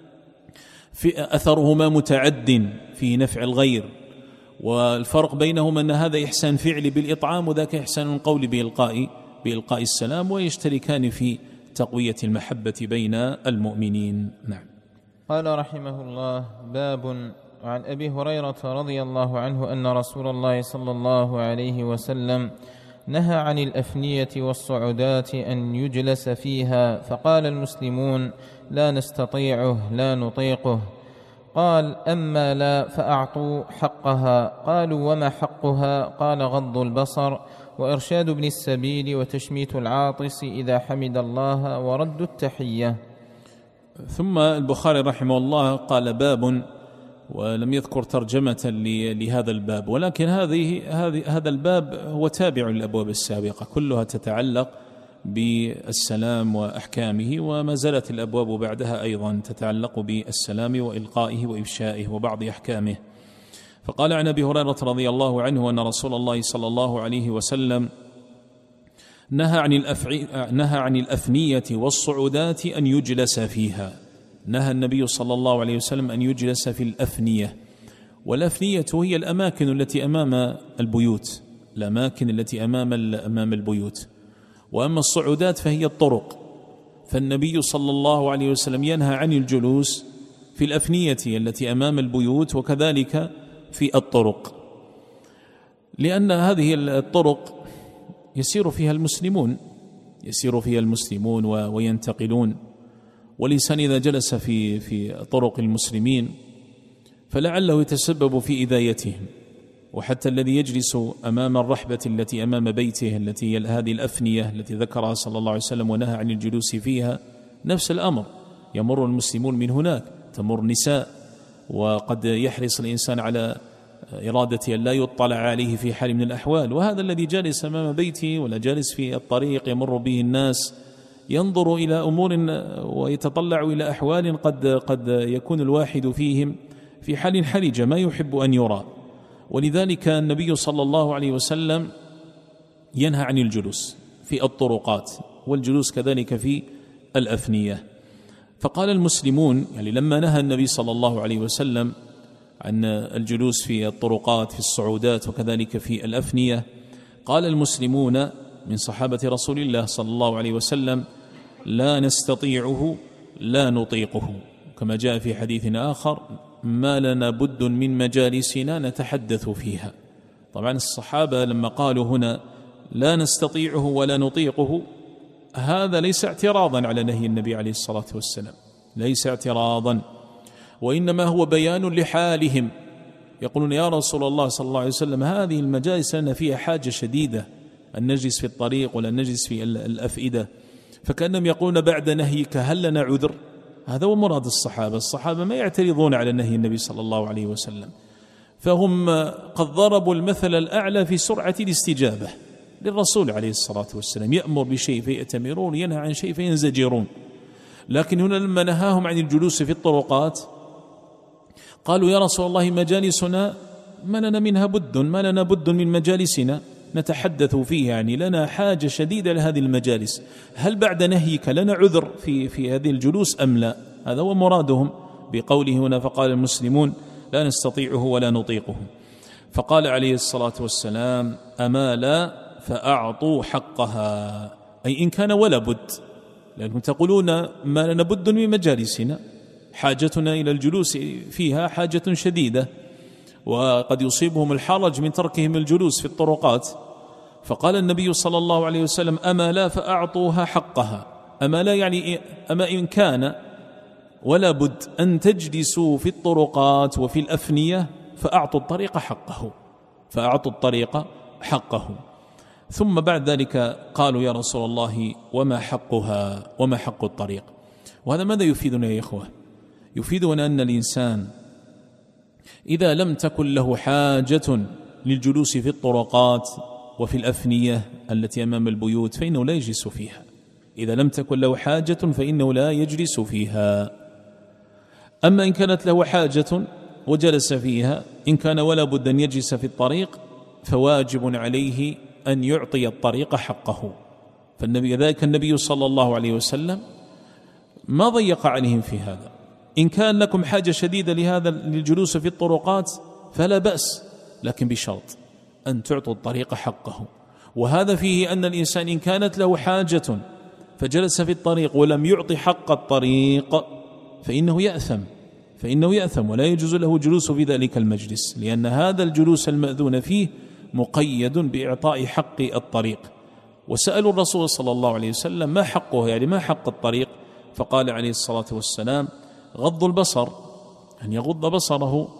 في أثرهما متعد في نفع الغير، والفرق بينهما أن هذا إحسان فعلي بالإطعام وذاك إحسان قولي بإلقاء بإلقاء السلام، ويشتركان في تقوية المحبة بين المؤمنين. نعم. قال رحمه الله: باب عن أبي هريرة رضي الله عنه أن رسول الله صلى الله عليه وسلم نهى عن الأفنية والصعودات أن يجلس فيها، فقال المسلمون: لا نستطيعه لا نطيقه. قال: أما لا فأعطوا حقها. قالوا: وما حقها؟ قال: غض البصر، وإرشاد ابن السبيل، وتشميت العاطس إذا حمد الله، ورد التحية. ثم البخاري رحمه الله قال: باب، ولم يذكر ترجمة لهذا الباب، ولكن هذه هذا الباب هو تابع للأبواب السابقة، كلها تتعلق بالسلام وأحكامه، وما زالت الأبواب بعدها أيضا تتعلق بالسلام وإلقائه وإفشائه وبعض أحكامه. فقال عن أبي هريرة رضي الله عنه أن رسول الله صلى الله عليه وسلم نهى عن نهى عن الأفنية والصعودات أن يجلس فيها. نهى النبي صلى الله عليه وسلم أن يجلس في الأفنية، والأفنية هي الأماكن التي أمام البيوت، الأماكن التي أمام أمام البيوت. وأما الصعودات فهي الطرق، فالنبي صلى الله عليه وسلم ينهى عن الجلوس في الأفنية التي أمام البيوت، وكذلك في الطرق، لأن هذه الطرق يسير فيها المسلمون يسير فيها المسلمون وينتقلون، والإنسان إذا جلس في في طرق المسلمين فلعله يتسبب في إذايتهم. وحتى الذي يجلس أمام الرحبة التي أمام بيته التي هي هذه الأفنية التي ذكرها صلى الله عليه وسلم ونهى عن الجلوس فيها، نفس الأمر، يمر المسلمون من هناك، تمر نساء، وقد يحرص الإنسان على إرادة أن لا يطلع عليه في حال من الأحوال. وهذا الذي جالس أمام بيته ولا جالس في الطريق يمر به الناس ينظر إلى أمور ويتطلع إلى أحوال قد قد يكون الواحد فيهم في حال حرجة ما يحب أن يرى. ولذلك النبي صلى الله عليه وسلم ينهى عن الجلوس في الطرقات، والجلوس كذلك في الأفنية. فقال المسلمون، يعني لما نهى النبي صلى الله عليه وسلم عن الجلوس في الطرقات في الصعودات وكذلك في الأفنية، قال المسلمون من صحابة رسول الله صلى الله عليه وسلم: لا نستطيعه لا نطيقه، كما جاء في حديث آخر: ما لنا بد من مجالسنا نتحدث فيها. طبعا الصحابة لما قالوا هنا لا نستطيعه ولا نطيقه، هذا ليس اعتراضا على نهي النبي عليه الصلاة والسلام، ليس اعتراضا، وإنما هو بيان لحالهم. يقولون: يا رسول الله صلى الله عليه وسلم، هذه المجالس لنا فيها حاجة شديدة أن نجلس في الطريق ولا نجلس في الأفئدة. فكأنهم يقولون: بعد نهيك هل لنا عذر؟ هذا هو مراد الصحابة. الصحابة ما يعترضون على نهي النبي صلى الله عليه وسلم، فهم قد ضربوا المثل الأعلى في سرعة الاستجابة للرسول عليه الصلاة والسلام، يأمر بشيء فيأتمرون، ينهى عن شيء فينزجرون. لكن هنا لما نهاهم عن الجلوس في الطرقات قالوا: يا رسول الله، مجالسنا ما لنا منها بد، ما لنا بد من مجالسنا نتحدث فيها، يعني لنا حاجة شديدة لهذه المجالس، هل بعد نهيك لنا عذر في في هذه الجلوس أم لا؟ هذا هو مرادهم بقوله هنا: فقال المسلمون: لا نستطيعه ولا نطيقه. فقال عليه الصلاة والسلام: أما لا فأعطوا حقها، أي إن كان ولا بد، لأنكم تقولون ما لنا بد من مجالسنا، حاجتنا إلى الجلوس فيها حاجة شديدة، وقد يصيبهم الحرج من تركهم الجلوس في الطرقات. فقال النبي صلى الله عليه وسلم: أما لا فأعطوها حقها. أما لا يعني أما إن كان ولا بد أن تجلسوا في الطرقات وفي الأفنية فأعطوا الطريق حقه، فأعطوا الطريق حقه. ثم بعد ذلك قالوا: يا رسول الله، وما حقها؟ وما حق الطريق؟ وهذا ماذا يفيدنا يا إخوة؟ يفيدنا أن الإنسان إذا لم تكن له حاجة للجلوس في الطرقات وفي الأفنية التي أمام البيوت فإنه لا يجلس فيها. إذا لم تكن له حاجة فإنه لا يجلس فيها. أما إن كانت له حاجة وجلس فيها، إن كان ولا بد أن يجلس في الطريق فواجب عليه أن يعطي الطريق حقه. فالنبي ذلك النبي صلى الله عليه وسلم ما ضيق عليهم في هذا. إن كان لكم حاجة شديدة لهذا للجلوس في الطرقات فلا بأس، لكن بشرط أن تعطوا الطريق حقه. وهذا فيه أن الإنسان إن كانت له حاجة فجلس في الطريق ولم يعطي حق الطريق فإنه يأثم، فإنه يأثم ولا يجوز له جلوس في ذلك المجلس، لأن هذا الجلوس المأذون فيه مقيد بإعطاء حق الطريق. وسألوا الرسول صلى الله عليه وسلم ما حقه، يعني ما حق الطريق؟ فقال عليه الصلاة والسلام غض البصر، أن يغض بصره،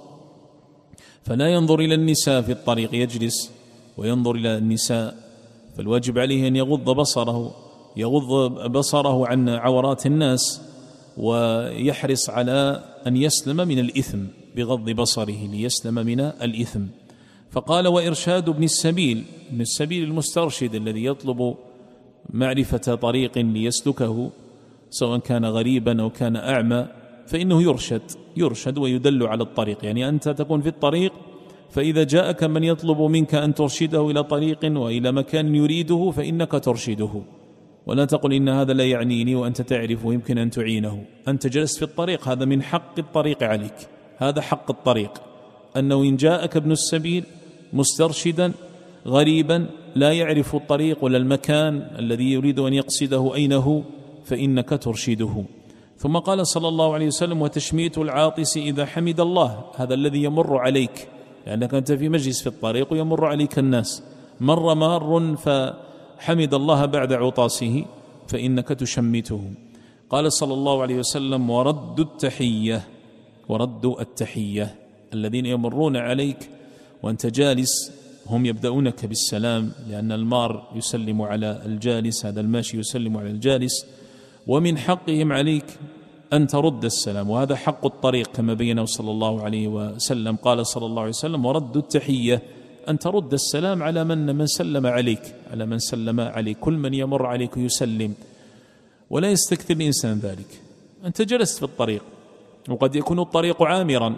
فلا ينظر إلى النساء في الطريق يجلس وينظر إلى النساء، فالواجب عليه أن يغض بصره، يغض بصره عن عورات الناس، ويحرص على أن يسلم من الإثم بغض بصره ليسلم من الإثم. فقال وإرشاد ابن السبيل، ابن السبيل المسترشد الذي يطلب معرفة طريق ليسلكه سواء كان غريبا أو كان أعمى، فإنه يرشد يرشد ويدل على الطريق. يعني أنت تكون في الطريق، فإذا جاءك من يطلب منك أن ترشده إلى طريق وإلى مكان يريده فإنك ترشده، ولا تقل إن هذا لا يعنيني وأنت تعرف ويمكن أن تعينه. أنت جلست في الطريق، هذا من حق الطريق عليك، هذا حق الطريق، أنه إن جاءك ابن السبيل مسترشدا غريبا لا يعرف الطريق ولا المكان الذي يريد أن يقصده أين هو، فإنك ترشده. ثم قال صلى الله عليه وسلم وتشميت العاطس إذا حمد الله، هذا الذي يمر عليك، لأنك أنت في مجلس في الطريق ويمر عليك الناس، مر مار فحمد الله بعد عطاسه فإنك تشمته. قال صلى الله عليه وسلم ورد التحية، ورد التحية، الذين يمرون عليك وأنت جالس هم يبدأونك بالسلام، لأن المار يسلم على الجالس، هذا الماشي يسلم على الجالس، ومن حقهم عليك أن ترد السلام، وهذا حق الطريق كما بينه صلى الله عليه وسلم. قال صلى الله عليه وسلم ورد التحية، أن ترد السلام على من من سلم عليك، على من سلم عليك، كل من يمر عليك يسلم، ولا يستكثر الإنسان ذلك. أنت جلست في الطريق وقد يكون الطريق عامرا،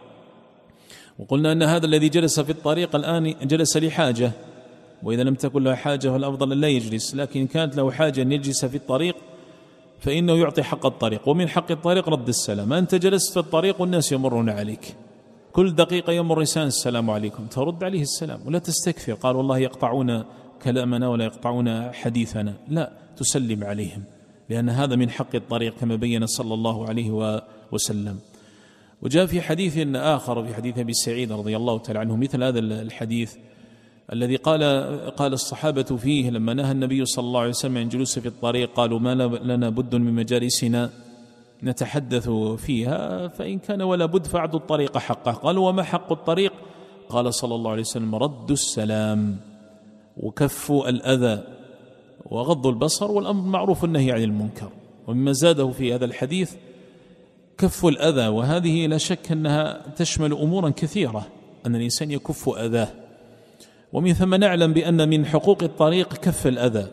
وقلنا أن هذا الذي جلس في الطريق الآن جلس لحاجة، وإذا لم تكن له حاجة فالأفضل أن لا يجلس، لكن كانت له حاجة أن يجلس في الطريق فإنه يعطي حق الطريق، ومن حق الطريق رد السلام. أنت جلست في الطريق والناس يمرون عليك، كل دقيقة يمر إنسان السلام عليكم، ترد عليه السلام ولا تستكثر، قال والله يقطعون كلامنا ولا يقطعون حديثنا، لا، تسلم عليهم، لأن هذا من حق الطريق كما بين صلى الله عليه وسلم. وجاء في حديث آخر، في حديث أبي سعيد رضي الله تعالى عنه، مثل هذا الحديث الذي قال قال الصحابة فيه لما نهى النبي صلى الله عليه وسلم عن جلوس في الطريق، قالوا ما لنا بد من مجالسنا نتحدث فيها، فإن كان ولا بد فاعطوا الطريق حقه. قالوا وما حق الطريق؟ قال صلى الله عليه وسلم رد السلام وكف الأذى وغض البصر والأمر معروف والنهي عن المنكر. ومما زاده في هذا الحديث كف الأذى، وهذه لا شك أنها تشمل أمورا كثيرة، أن الإنسان يكف أذاه، ومن ثم نعلم بأن من حقوق الطريق كف الأذى،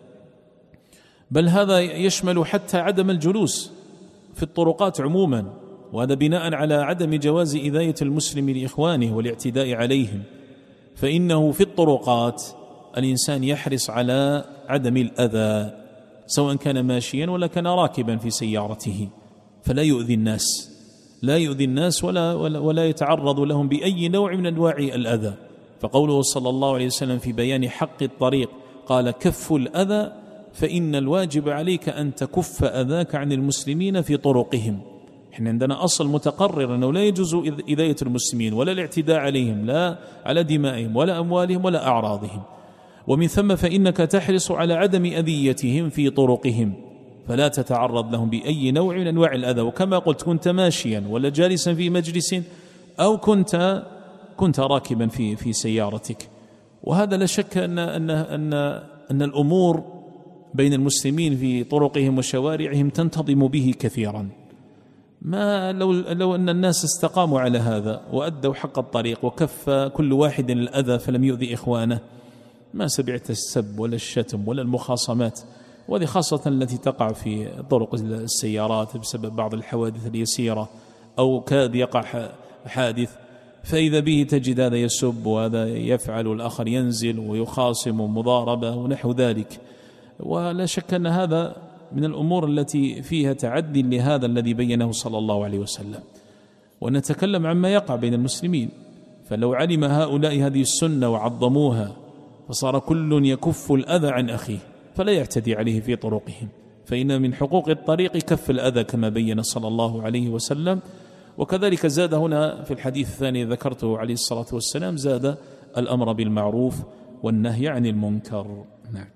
بل هذا يشمل حتى عدم الجلوس في الطرقات عموما، وهذا بناء على عدم جواز إذاية المسلم لإخوانه والاعتداء عليهم، فإنه في الطرقات الإنسان يحرص على عدم الأذى سواء كان ماشيا ولا كان راكبا في سيارته، فلا يؤذي الناس، لا يؤذي الناس ولا, ولا, ولا يتعرض لهم بأي نوع من أنواع الأذى. فقوله صلى الله عليه وسلم في بيان حق الطريق قال كف الأذى، فإن الواجب عليك أن تكف أذاك عن المسلمين في طرقهم. إحنا عندنا أصل متقرر أنه لا يجوز إذاية المسلمين ولا الاعتداء عليهم، لا على دمائهم ولا أموالهم ولا أعراضهم، ومن ثم فإنك تحرص على عدم أذيتهم في طرقهم، فلا تتعرض لهم بأي نوع من أنواع الأذى. وكما قلت كنت ماشيا ولا جالسا في مجلس أو كنت كنت راكبا في في سيارتك. وهذا لا شك أن أن أن أن الأمور بين المسلمين في طرقهم وشوارعهم تنتظم به كثيرا. ما لو لو أن الناس استقاموا على هذا وأدوا حق الطريق وكف كل واحد الأذى فلم يؤذي إخوانه، ما سمعت السب ولا الشتم ولا المخاصمات، وهذه خاصة التي تقع في طرق السيارات بسبب بعض الحوادث اليسيرة أو كاد يقع حادث، فإذا به تجد هذا يسب وهذا يفعل والآخر ينزل ويخاصم ومضاربة ونحو ذلك. ولا شك أن هذا من الأمور التي فيها تعدي لهذا الذي بينه صلى الله عليه وسلم. ونتكلم عما يقع بين المسلمين، فلو علم هؤلاء هذه السنة وعظموها فصار كل يكف الأذى عن أخيه فلا يعتدي عليه في طرقهم، فإن من حقوق الطريق كف الأذى كما بين صلى الله عليه وسلم. وكذلك زاد هنا في الحديث الثاني ذكرته عليه الصلاة والسلام، زاد الأمر بالمعروف والنهي عن المنكر. نعم.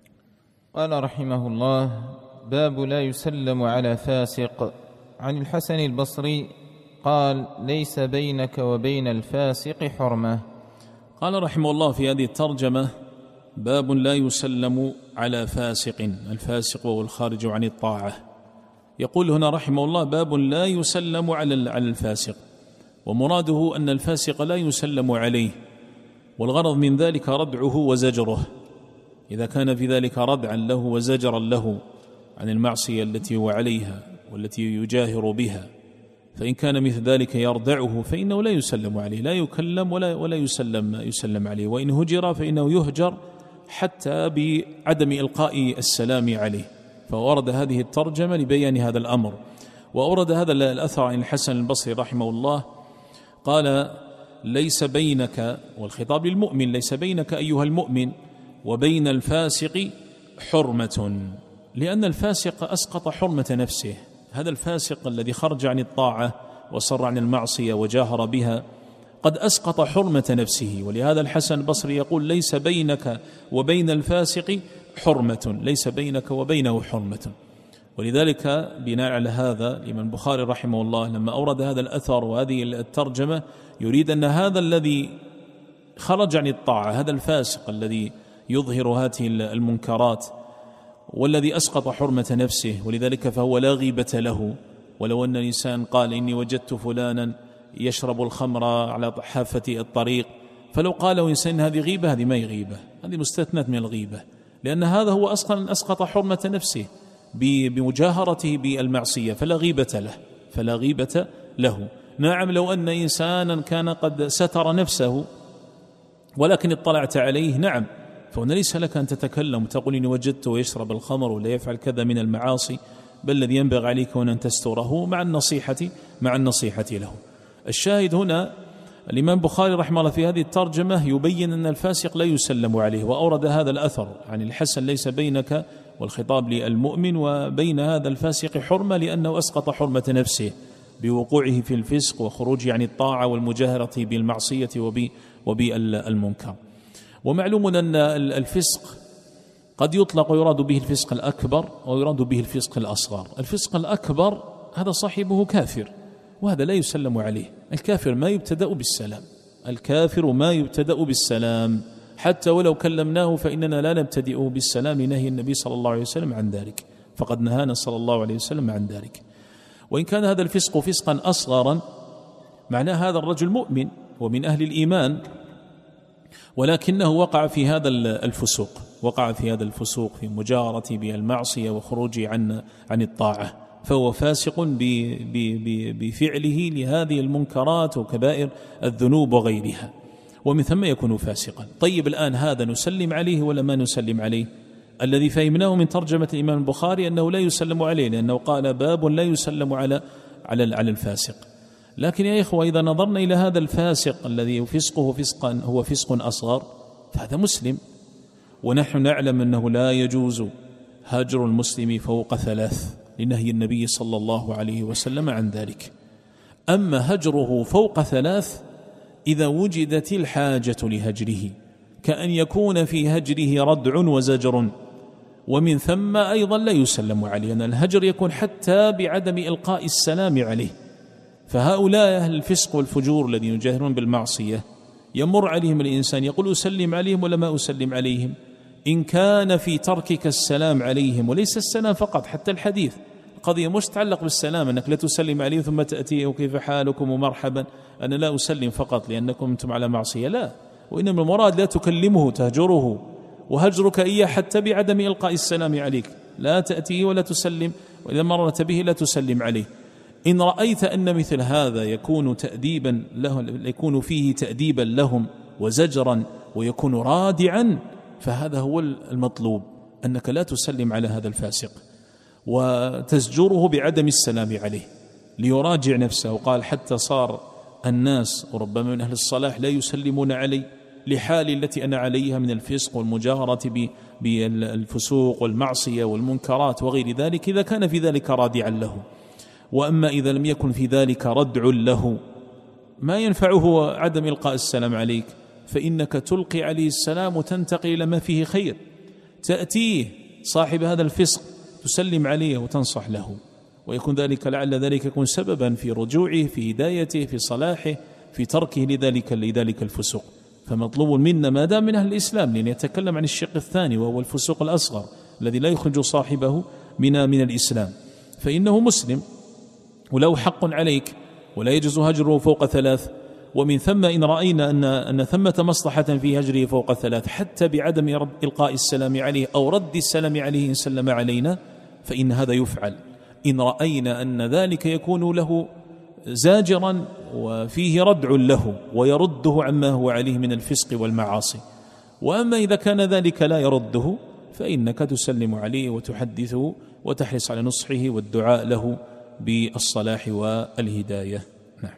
قال رحمه الله: باب لا يسلم على فاسق. عن الحسن البصري قال: ليس بينك وبين الفاسق حرمة. قال رحمه الله في هذه الترجمة: باب لا يسلم على فاسق. الفاسق وهو الخارج عن الطاعة. يقول هنا رحمه الله: باب لا يسلم على الفاسق، ومراده أن الفاسق لا يسلم عليه، والغرض من ذلك ردعه وزجره، إذا كان في ذلك ردعا له وزجرا له عن المعصية التي هو عليها والتي يجاهر بها، فإن كان مثل ذلك يردعه فإنه لا يسلم عليه، لا يكلم ولا ولا يسلم يسلم عليه، وإن هجر فإنه يهجر حتى بعدم إلقاء السلام عليه. فورد هذه الترجمة لبيان هذا الأمر. وأورد هذا الأثر عن الحسن البصري رحمه الله قال: ليس بينك، والخطاب للمؤمن، ليس بينك أيها المؤمن وبين الفاسق حرمة، لأن الفاسق أسقط حرمة نفسه. هذا الفاسق الذي خرج عن الطاعة وصر عن المعصية وجاهر بها قد أسقط حرمة نفسه، ولهذا الحسن البصري يقول: ليس بينك وبين الفاسق حرمة، ليس بينك وبينه حرمة. ولذلك بناء على هذا الإمام البخاري رحمه الله لما أورد هذا الأثر وهذه الترجمة يريد أن هذا الذي خرج عن الطاعة، هذا الفاسق الذي يظهر هذه المنكرات والذي أسقط حرمة نفسه، ولذلك فهو لا غيبة له. ولو أن الإنسان قال: إني وجدت فلانا يشرب الخمر على حافة الطريق، فلو قاله إنسان هذه غيبة، هذه ما هي غيبة، هذه مستثنات من الغيبة، لأن هذا هو أصلا أسقط حرمة نفسه بمجاهرته بالمعصية، فلا غيبة له فلا غيبة له. نعم، لو أن إنسانا كان قد ستر نفسه ولكن اطلعت عليه، نعم، فهنا ليس لك أن تتكلم وتقول: إني وجدته يشرب الخمر ولا يفعل كذا من المعاصي، بل الذي ينبغي عليك هنا أن تستره مع النصيحة مع النصيحة له. الشاهد هنا الإمام البخاري رحمه الله في هذه الترجمة يبين أن الفاسق لا يسلم عليه، وأورد هذا الأثر عن الحسن: ليس بينك، والخطاب للمؤمن، وبين هذا الفاسق حرمة، لأنه أسقط حرمة نفسه بوقوعه في الفسق وخروجه عن الطاعة والمجاهرة بالمعصية وبالمنكر. ومعلوم أن الفسق قد يطلق ويراد به الفسق الأكبر ويراد به الفسق الأصغر. الفسق الأكبر هذا صاحبه كافر، وهذا لا يسلم عليه. الكافر ما يبتدأ بالسلام، الكافر ما يبتدأ بالسلام، حتى ولو كلمناه فإننا لا نبتدئه بالسلام، نهي النبي صلى الله عليه وسلم عن ذلك، فقد نهانا صلى الله عليه وسلم عن ذلك. وإن كان هذا الفسق فسقا أصغرا معناه هذا الرجل مؤمن ومن أهل الإيمان، ولكنه وقع في هذا الفسوق، وقع في هذا الفسوق في مجارة بالمعصية وخروجه عن عن الطاعة، فهو فاسق بفعله لهذه المنكرات وكبائر الذنوب وغيرها، ومن ثم يكون فاسقا. طيب الآن هذا نسلم عليه ولا ما نسلم عليه؟ الذي فهمناه من ترجمة الإمام البخاري أنه لا يسلم عليه، لأنه قال: باب لا يسلم على على على الفاسق. لكن يا إخوة، إذا نظرنا إلى هذا الفاسق الذي فسقه فسقا هو فسق أصغر، فهذا مسلم، ونحن نعلم أنه لا يجوز هجر المسلم فوق ثلاث لنهي النبي صلى الله عليه وسلم عن ذلك. أما هجره فوق ثلاث إذا وجدت الحاجة لهجره، كأن يكون في هجره ردع وزجر، ومن ثم أيضا لا يسلم عليه، أن الهجر يكون حتى بعدم إلقاء السلام عليه. فهؤلاء أهل الفسق والفجور الذين يجاهرون بالمعصية يمر عليهم الإنسان يقول: أسلم عليهم ولا ما أسلم عليهم؟ إن كان في تركك السلام عليهم، وليس السلام فقط، حتى الحديث قضية مش تتعلق بالسلام، أنك لا تسلم عليهم ثم تأتي وكيف حالكم ومرحبا، أنا لا أسلم فقط لأنكم أنتم على معصية، لا، وإنما المراد لا تكلمه، تهجره، وهجرك إياه حتى بعدم إلقاء السلام عليك، لا تأتيه ولا تسلم، وإذا مرت به لا تسلم عليه. إن رأيت أن مثل هذا يكون تأديبا له، يكون فيه تأديبا لهم وزجرا ويكون رادعا، فهذا هو المطلوب، أنك لا تسلم على هذا الفاسق وتزجره بعدم السلام عليه ليراجع نفسه. وقال: حتى صار الناس وربما من أهل الصلاح لا يسلمون علي لحالي التي أنا عليها من الفسق والمجاهرة بالفسوق والمعصية والمنكرات وغير ذلك، إذا كان في ذلك رادعا له. وأما إذا لم يكن في ذلك ردع له ما ينفعه عدم إلقاء السلام عليك، فإنك تلقي عليه السلام وتنتقل إلى ما فيه خير، تأتيه صاحب هذا الفسق تسلم عليه وتنصح له، ويكون ذلك لعل ذلك يكون سببا في رجوعه، في هدايته، في صلاحه، في تركه لذلك لذلك الفسوق. فمطلوب منا ما دام من أهل الإسلام، لأن يتكلم عن الشق الثاني وهو الفسوق الأصغر الذي لا يخرج صاحبه من من الإسلام، فإنه مسلم وله حق عليك ولا يجوز هجره فوق ثلاث. ومن ثم إن رأينا أن أن ثمة مصلحة في هجره فوق ثلاث حتى بعدم إلقاء السلام عليه أو رد السلام عليه إن سلم علينا، فإن هذا يفعل إن رأينا أن ذلك يكون له زاجرا وفيه ردع له ويرده عما هو عليه من الفسق والمعاصي. وأما إذا كان ذلك لا يرده فإنك تسلم عليه وتحدثه وتحرص على نصحه والدعاء له بالصلاح والهداية. نعم.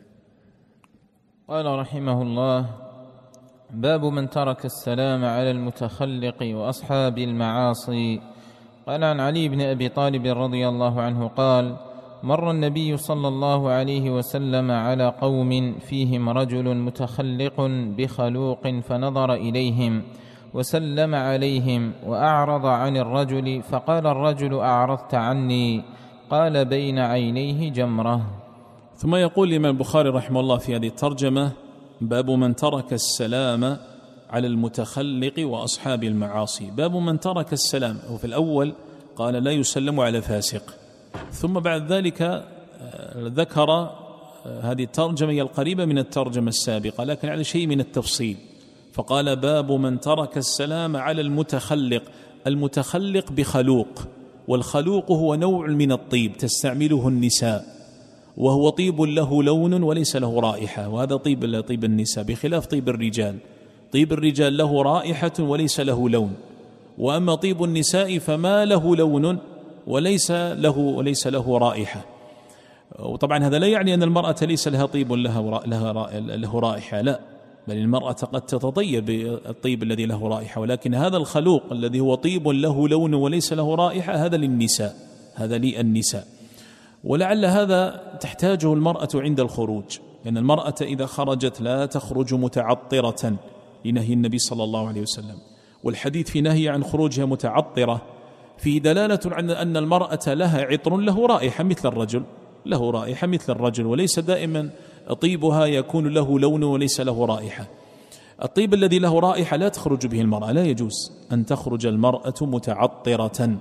قال رحمه الله: باب من ترك السلام على المتخلق وأصحاب المعاصي. قال عن علي بن أبي طالب رضي الله عنه قال: مر النبي صلى الله عليه وسلم على قوم فيهم رجل متخلق بخلوق فنظر إليهم وسلم عليهم وأعرض عن الرجل، فقال الرجل: أعرضت عني؟ قال: بين عينيه جمرة. ثم يقول الإمام البخاري رحمه الله في هذه الترجمة: باب من ترك السلام على المتخلق وأصحاب المعاصي. باب من ترك السلام، وفي الأول قال لا يسلم على فاسق، ثم بعد ذلك ذكر هذه الترجمة هي القريبة من الترجمة السابقة لكن على شيء من التفصيل، فقال: باب من ترك السلام على المتخلق. المتخلق بخلوق، والخلوق هو نوع من الطيب تستعمله النساء، وهو طيب له لون وليس له رائحة، وهذا طيب طيب النساء بخلاف طيب الرجال. طيب الرجال له رائحة وليس له لون، وأما طيب النساء فما له لون وليس له وليس له رائحة. وطبعا هذا لا يعني أن المرأة ليس لها طيب لها له رائحة، لا، بل المرأة قد تتطيب بالطيب الذي له رائحة، ولكن هذا الخلوق الذي هو طيب له لون وليس له رائحة هذا للنساء، هذا للنساء. ولعل هذا تحتاجه المرأة عند الخروج، لأن المرأة إذا خرجت لا تخرج متعطرة لنهي النبي صلى الله عليه وسلم، والحديث في نهي عن خروجها متعطرة فيه دلالة على أن المرأة لها عطر له رائحة مثل الرجل، له رائحة مثل الرجل، وليس دائما طيبها يكون له لون وليس له رائحة. الطيب الذي له رائحة لا تخرج به المرأة، لا يجوز أن تخرج المرأة متعطرة،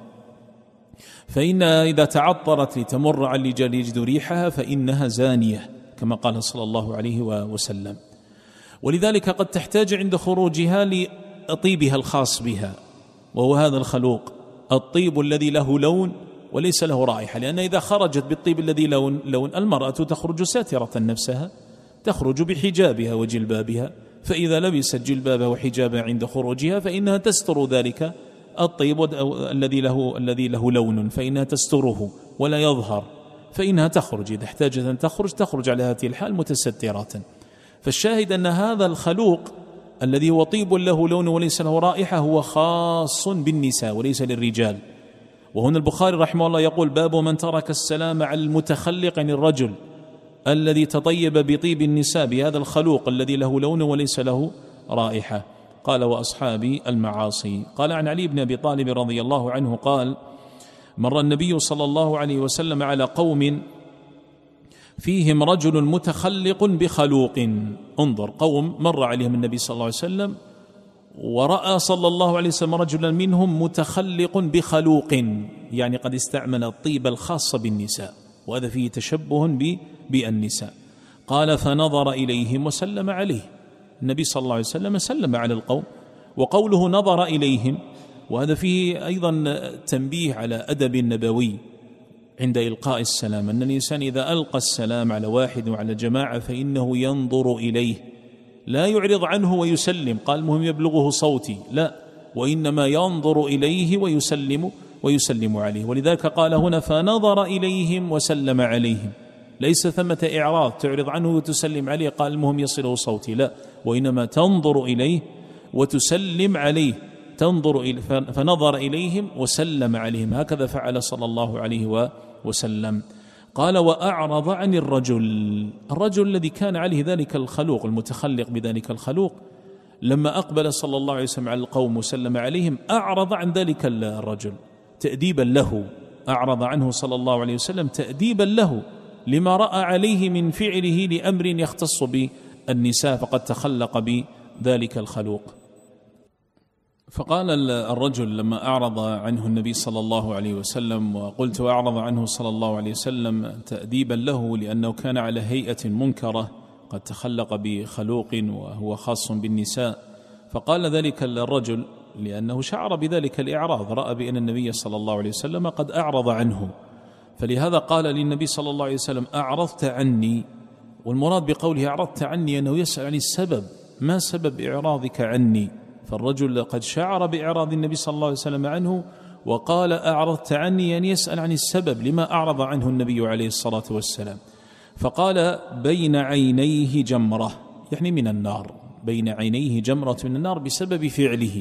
فإن إذا تعطرت لتمر على الرجال يجد ريحها فإنها زانية كما قال صلى الله عليه وسلم. ولذلك قد تحتاج عند خروجها لطيبها الخاص بها، وهو هذا الخلوق، الطيب الذي له لون وليس له رائحة، لأن إذا خرجت بالطيب الذي لون لون المرأة تخرج ساترة نفسها، تخرج بحجابها وجلبابها، فإذا لبست جلبابها وحجابها عند خروجها فإنها تستر ذلك الطيب الذي له الذي له لون، فإنها تستره ولا يظهر، فإنها تخرج إذا احتاجت أن تخرج تخرج على هذه الحال متسترة. فالشاهد أن هذا الخلوق الذي هو طيب له لون وليس له رائحة هو خاص بالنساء وليس للرجال. وهنا البخاري رحمه الله يقول: باب من ترك السلام على المتخلق، عن الرجل الذي تطيب بطيب النساء بهذا الخلوق الذي له لون وليس له رائحة. قال: وأصحاب المعاصي. قال عن علي بن أبي طالب رضي الله عنه قال: مر النبي صلى الله عليه وسلم على قوم فيهم رجل متخلق بخلوق. انظر، قوم مر عليهم النبي صلى الله عليه وسلم ورأى صلى الله عليه وسلم رجلا منهم متخلق بخلوق، يعني قد استعمل الطيب الخاص بالنساء، وهذا فيه تشبه بالنساء. قال: فنظر إليهم وسلم عليه. النبي صلى الله عليه وسلم سلم على القوم. وقوله نظر إليهم وهذا فيه أيضا تنبيه على أدب النبوي عند إلقاء السلام، أن الإنسان إذا ألقى السلام على واحد وعلى جماعة فإنه ينظر إليه، لا يعرض عنه ويسلم، قال المهم يبلغه صوتي، لا، وإنما ينظر إليه ويسلم ويسلم عليه. ولذلك قال هنا: فنظر إليهم وسلم عليهم، ليس ثمة إعراض تعرض عنه وتسلم عليه، قال المهم يصله صوتي، لا، وإنما تنظر إليه وتسلم عليه، تنظر إليه. فنظر إليهم وسلم عليهم، هكذا فعل صلى الله عليه وسلم. قال وأعرض عن الرجل، الرجل الذي كان عليه ذلك الخلوق المتخلق بذلك الخلوق، لما أقبل صلى الله عليه وسلم على القوم وسلم عليهم أعرض عن ذلك الرجل تأديبا له، أعرض عنه صلى الله عليه وسلم تأديبا له لما رأى عليه من فعله لأمر يختص بالنساء، فقد تخلق بذلك الخلوق. فقال الرجل لما أعرض عنه النبي صلى الله عليه وسلم، وقلت أعرض عنه صلى الله عليه وسلم تأديبا له لأنه كان على هيئة منكرة قد تخلق بخلوق وهو خاص بالنساء، فقال ذلك الرجل لأنه شعر بذلك الإعراض، رأى بأن النبي صلى الله عليه وسلم قد أعرض عنه، فلهذا قال للنبي صلى الله عليه وسلم أعرضت عني. والمراد بقوله أعرضت عني أنه يسأل عن السبب، ما سبب إعراضك عني؟ فالرجل قد شعر بإعراض النبي صلى الله عليه وسلم عنه وقال أعرضت عني، أن يسأل عن السبب لما أعرض عنه النبي عليه الصلاة والسلام. فقال بين عينيه جمرة، يعني من النار، بين عينيه جمرة من النار بسبب فعله.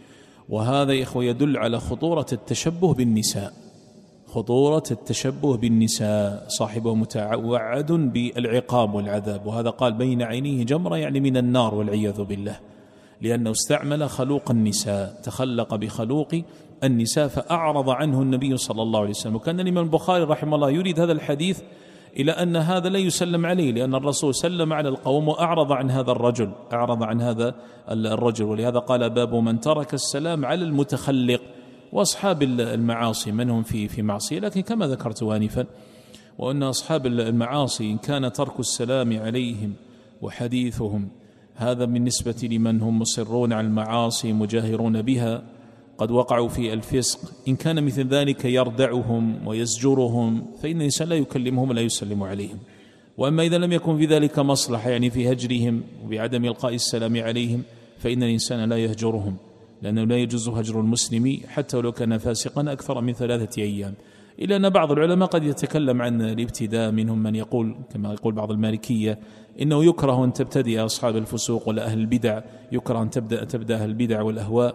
وهذا يا إخوة يدل على خطورة التشبه بالنساء، خطورة التشبه بالنساء، صاحبه متوعد بالعقاب والعذاب. وهذا قال بين عينيه جمرة يعني من النار والعياذ بالله، لأنه استعمل خلوق النساء، تخلق بخلوق النساء فأعرض عنه النبي صلى الله عليه وسلم. وكان الإمام البخاري رحمه الله يريد هذا الحديث إلى أن هذا لا يسلم عليه، لأن الرسول سلم على القوم وأعرض عن هذا الرجل، أعرض عن هذا الرجل. ولهذا قال باب من ترك السلام على المتخلق. وأصحاب المعاصي من هم في في معصية، لكن كما ذكرت آنفا وأن أصحاب المعاصي إن كان ترك السلام عليهم وحديثهم هذا بالنسبة لمن هم مصرون على المعاصي مجاهرون بها قد وقعوا في الفسق، إن كان مثل ذلك يردعهم ويزجرهم فإن الإنسان لا يكلمهم ولا يسلم عليهم. وأما إذا لم يكن في ذلك مصلحة، يعني في هجرهم وبعدم إلقاء السلام عليهم، فإن الإنسان لا يهجرهم، لأنه لا يجوز هجر المسلم حتى ولو كان فاسقا أكثر من ثلاثة أيام. إلا أن بعض العلماء قد يتكلم عن الابتداء، منهم من يقول كما يقول بعض المالكية إنه يكره أن تبتدئ أصحاب الفسوق ولا أهل البدع، يكره أن تبدأ تبدأ أهل البدع والأهواء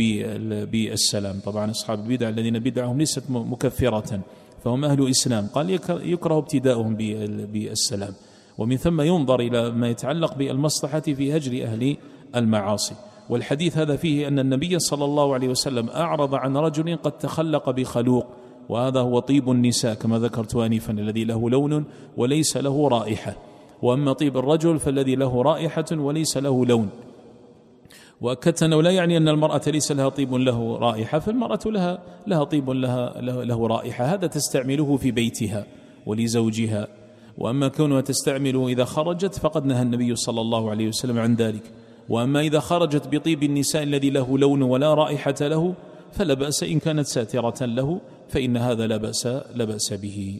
بالسلام. طبعا أصحاب البدع الذين بدعهم ليست مكفرة فهم أهل إسلام، قال يكره ابتداؤهم بالسلام. ومن ثم ينظر إلى ما يتعلق بالمصلحة في هجر أهل المعاصي. والحديث هذا فيه أن النبي صلى الله عليه وسلم أعرض عن رجل قد تخلق بخلوق، وهذا هو طيب النساء كما ذكرت آنفا، الذي له لون وليس له رائحة. وأما طيب الرجل فالذي له رائحة وليس له لون. وأكدت أنه لا يعني أن المرأة ليس لها طيب له رائحة، فالمرأة لها, لها طيب لها له, له رائحة، هذا تستعمله في بيتها ولزوجها. وأما كونها تستعمله إذا خرجت فقد نهى النبي صلى الله عليه وسلم عن ذلك. وأما إذا خرجت بطيب النساء الذي له لون ولا رائحة له فلا بأس إن كانت ساترة له، فإن هذا لا بأس, لا بأس به.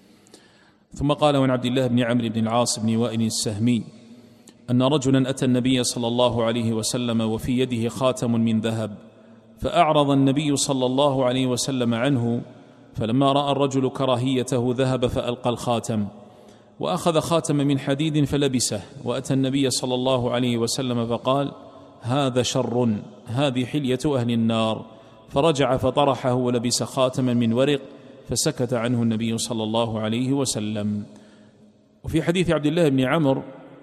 ثم قال عن عبد الله بن عمرو بن العاص بن وائل السهمي أن رجلا أتى النبي صلى الله عليه وسلم وفي يده خاتم من ذهب، فأعرض النبي صلى الله عليه وسلم عنه، فلما رأى الرجل كراهيته ذهب فألقى الخاتم وأخذ خاتم من حديد فلبسه، وأتى النبي صلى الله عليه وسلم فقال هذا شر، هذه حلية أهل النار، فرجع فطرحه ولبس خاتما من ورق، فسكت عنه النبي صلى الله عليه وسلم. وفي حديث عبد الله بن عمرو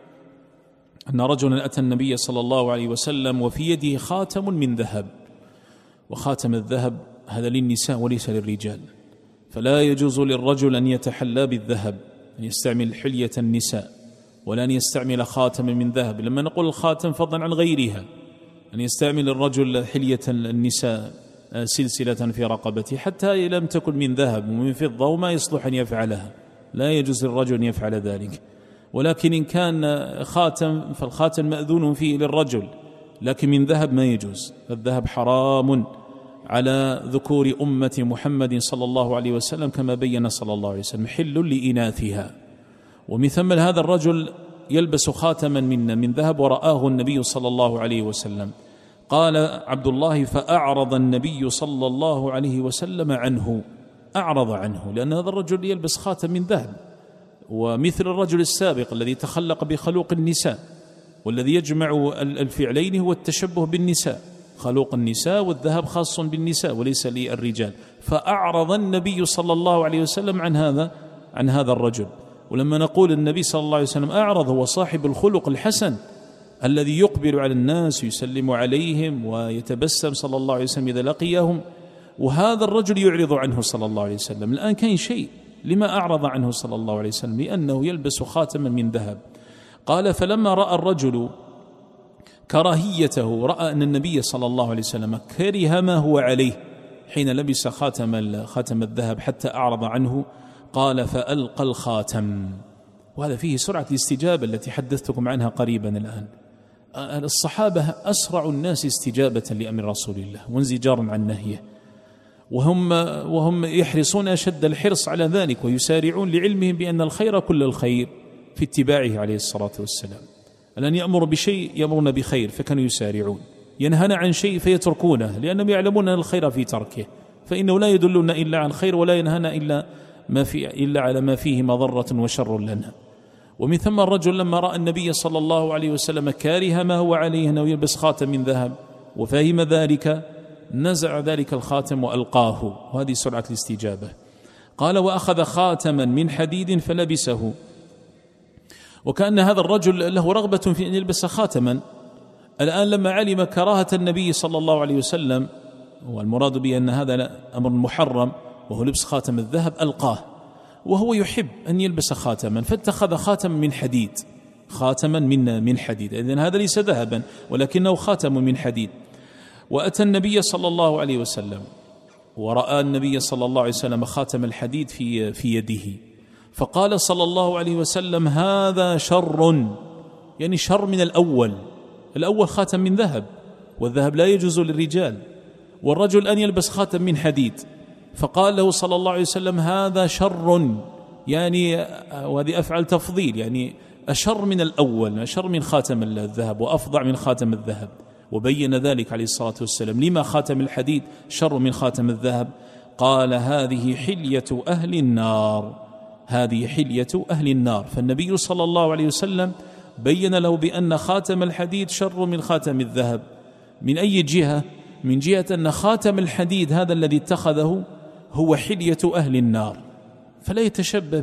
أن رجلا أتى النبي صلى الله عليه وسلم وفي يده خاتم من ذهب، وخاتم الذهب هذا للنساء وليس للرجال، فلا يجوز للرجل أن يتحلى بالذهب، أن يستعمل حلية النساء، ولا أن يستعمل خاتم من ذهب. لما نقول الخاتم فضلا عن غيرها، أن يستعمل الرجل حلية النساء سلسلة في رقبته حتى لم تكن من ذهب ومن فضة وما يصلح أن يفعلها، لا يجوز للرجل أن يفعل ذلك. ولكن إن كان خاتم فالخاتم مأذون فيه للرجل، لكن من ذهب ما يجوز. الذهب حرام على ذكور أمة محمد صلى الله عليه وسلم كما بين صلى الله عليه وسلم، حل لإناثها. ومن ثم هذا الرجل يلبس خاتما من من ذهب ورآه النبي صلى الله عليه وسلم. قال عبد الله فأعرض النبي صلى الله عليه وسلم عنه، أعرض عنه، لأن هذا الرجل يلبس خاتم من ذهب، ومثل الرجل السابق الذي تخلق بخلوق النساء، والذي يجمع الفعلين هو التشبه بالنساء، خلوق النساء والذهب خاص بالنساء وليس للرجال. فأعرض النبي صلى الله عليه وسلم عن هذا عن هذا الرجل. ولما نقول النبي صلى الله عليه وسلم أعرض، هو صاحب الخلق الحسن الذي يقبل على الناس يسلم عليهم ويتبسم صلى الله عليه وسلم إذا لقيهم، وهذا الرجل يعرض عنه صلى الله عليه وسلم. الآن كاين شيء لما أعرض عنه صلى الله عليه وسلم؟ لأنه يلبس خاتما من ذهب. قال فلما رأى الرجل كراهيته، رأى أن النبي صلى الله عليه وسلم كره ما هو عليه حين لبس خاتم خاتم الذهب حتى أعرض عنه، قال فألقى الخاتم. وهذا فيه سرعة الاستجابة التي حدثتكم عنها قريبا. الآن الصحابة أسرع الناس استجابة لأمر رسول الله وانزجارا عن نهيه، وهم وهم يحرصون أشد الحرص على ذلك، ويسارعون لعلمهم بأن الخير كل الخير في اتباعه عليه الصلاة والسلام. الآن يأمر بشيء يأمرون بخير فكانوا يسارعون، ينهنا عن شيء فيتركونه لأنهم يعلمون أن الخير في تركه، فإنه لا يدلنا إلا عن خير ولا ينهنا إلا ما في إلا على ما فيه مضرة وشر لنا. ومن ثم الرجل لما رأى النبي صلى الله عليه وسلم كاره ما هو عليه أنه يلبس خاتم من ذهب وفهم ذلك، نزع ذلك الخاتم وألقاه، وهذه سرعة الاستجابة. قال وأخذ خاتما من حديد فلبسه. وكأن هذا الرجل له رغبة في أن يلبس خاتما. الآن لما علم كراهة النبي صلى الله عليه وسلم، والمراد بأن هذا أمر محرم وهو لبس خاتم الذهب، ألقاه، وهو يحب أن يلبس خاتما فاتخذ خاتما من حديد، خاتما من من حديد. إذن هذا ليس ذهبا ولكنه خاتم من حديد. وأتى النبي صلى الله عليه وسلم ورأى النبي صلى الله عليه وسلم خاتم الحديد في في يده، فقال صلى الله عليه وسلم هذا شر، يعني شر من الأول. الأول خاتم من ذهب، والذهب لا يجوز للرجال، والرجل أن يلبس خاتم من حديد. فقال له صلى الله عليه وسلم هذا شر، يعني وهذه أفعل تفضيل، يعني أشر من الأول، أشر من خاتم الذهب وأفظع من خاتم الذهب. وبين ذلك عليه الصلاة والسلام لما خاتم الحديد شر من خاتم الذهب. قال هذه حلية أهل النار، هذه حلية أهل النار. فالنبي صلى الله عليه وسلم بين له بأن خاتم الحديد شر من خاتم الذهب. من أي جهة؟ من جهة أن خاتم الحديد هذا الذي اتخذه هو حلية أهل النار، فلا يتشبه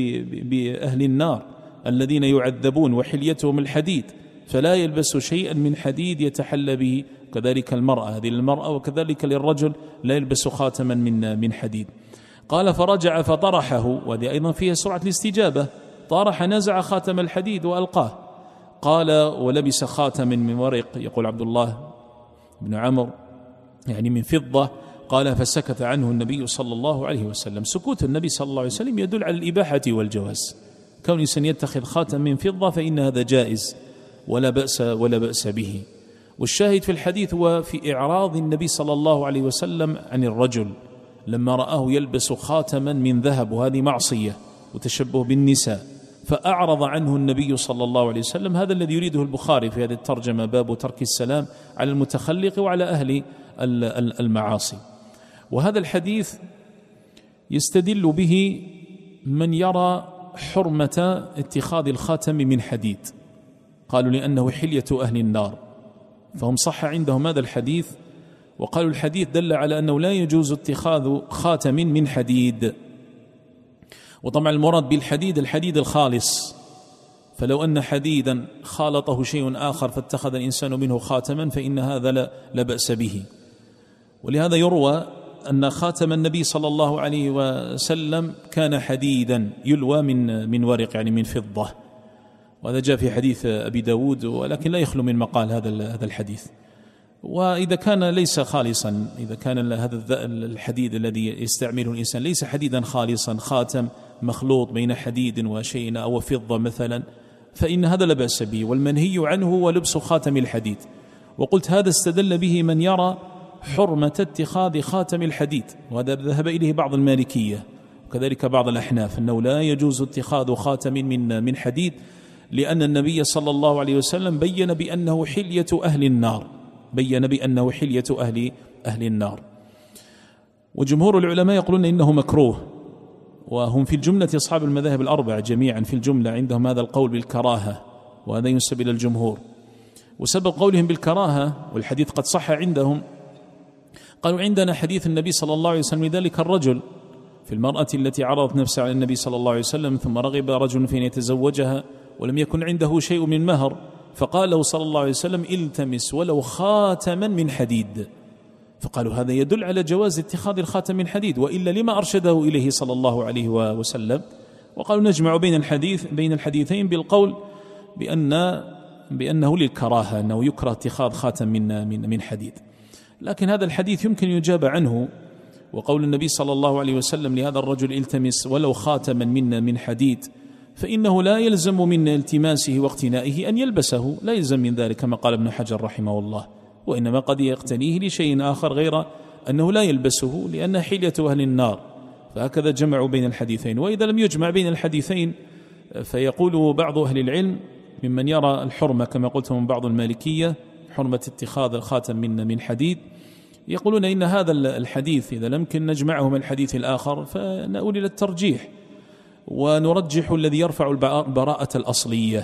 بأهل النار الذين يعذبون وحليتهم الحديد، فلا يلبس شيئا من حديد يتحلى به. كذلك المرأة، هذه المرأة، وكذلك للرجل لا يلبس خاتما من من حديد. قال فرجع فطرحه، وهذه أيضا فيها سرعة الاستجابة، طرح نزع خاتم الحديد وألقاه. قال ولبس خاتم من ورق، يقول عبد الله بن عمرو، يعني من فضة. قال فسكت عنه النبي صلى الله عليه وسلم. سكوت النبي صلى الله عليه وسلم يدل على الإباحة والجواز، كون إنسان يتخذ خاتم من فضة فإن هذا جائز ولا بأس ولا بأس به. والشاهد في الحديث هو في إعراض النبي صلى الله عليه وسلم عن الرجل لما رآه يلبس خاتما من ذهب، وهذه معصية وتشبه بالنساء، فأعرض عنه النبي صلى الله عليه وسلم. هذا الذي يريده البخاري في هذه الترجمة، باب ترك السلام على المتخلق وعلى أهل المعاصي. وهذا الحديث يستدل به من يرى حرمة اتخاذ الخاتم من حديد، قالوا لأنه حلية أهل النار، فهم صح عندهم هذا الحديث، وقالوا الحديث دل على أنه لا يجوز اتخاذ خاتم من حديد. وطبعا المراد بالحديد الحديد الخالص، فلو أن حديدا خالطه شيء آخر فاتخذ الإنسان منه خاتما فإن هذا لا بأس به. ولهذا يروى أن خاتم النبي صلى الله عليه وسلم كان حديدا يلوى من من ورق، يعني من فضة، وهذا جاء في حديث أبي داود، ولكن لا يخلو من مقال هذا هذا الحديث. وإذا كان ليس خالصا، إذا كان هذا الحديد الذي يستعمله الإنسان ليس حديدا خالصا، خاتم مخلوط بين حديد وشيء أو فضة مثلا، فإن هذا لا بأس به. والمنهي عنه هو لبس خاتم الحديد. وقلت هذا استدل به من يرى حرمة اتخاذ خاتم الحديد، وهذا ذهب إليه بعض المالكية وكذلك بعض الأحناف، أنه لا يجوز اتخاذ خاتم من من حديد، لأن النبي صلى الله عليه وسلم بين بأنه حلية أهل النار، بين بأنه حلية أهل أهل النار. وجمهور العلماء يقولون إنه مكروه، وهم في الجملة أصحاب المذاهب الأربعة جميعا في الجملة عندهم هذا القول بالكراهة، وهذا ينسب إلى الجمهور. وسبب قولهم بالكراهة والحديث قد صح عندهم، قالوا عندنا حديث النبي صلى الله عليه وسلم لذلك الرجل في المرأة التي عرضت نفسها على النبي صلى الله عليه وسلم ثم رغب رجل في أن يتزوجها ولم يكن عنده شيء من مهر، فقال له صلى الله عليه وسلم التمس ولو خاتما من حديد، فقالوا هذا يدل على جواز اتخاذ الخاتم من حديد، وإلا لما أرشده إليه صلى الله عليه وسلم؟ وقالوا نجمع بين الحديث بين الحديثين بالقول بأن بأنه للكراهة، أنه يكره اتخاذ خاتم من من من حديد. لكن هذا الحديث يمكن يجاب عنه، وقول النبي صلى الله عليه وسلم لهذا الرجل التمس ولو خاتما من من حديد، فإنه لا يلزم من التماسه واقتنائه أن يلبسه، لا يلزم من ذلك كما قال ابن حجر رحمه الله، وإنما قد يقتنيه لشيء آخر غير أنه لا يلبسه لأنه حلية أهل النار. فهكذا جمعوا بين الحديثين. وإذا لم يجمع بين الحديثين فيقول بعض أهل العلم ممن يرى الحرمة كما قلت من بعض المالكية، حرمة اتخاذ الخاتم من من حديد، يقولون إن هذا الحديث إذا لم يمكن نجمعه من الحديث الآخر فنؤول إلى الترجيح، ونرجح الذي يرفع البراءة الأصلية،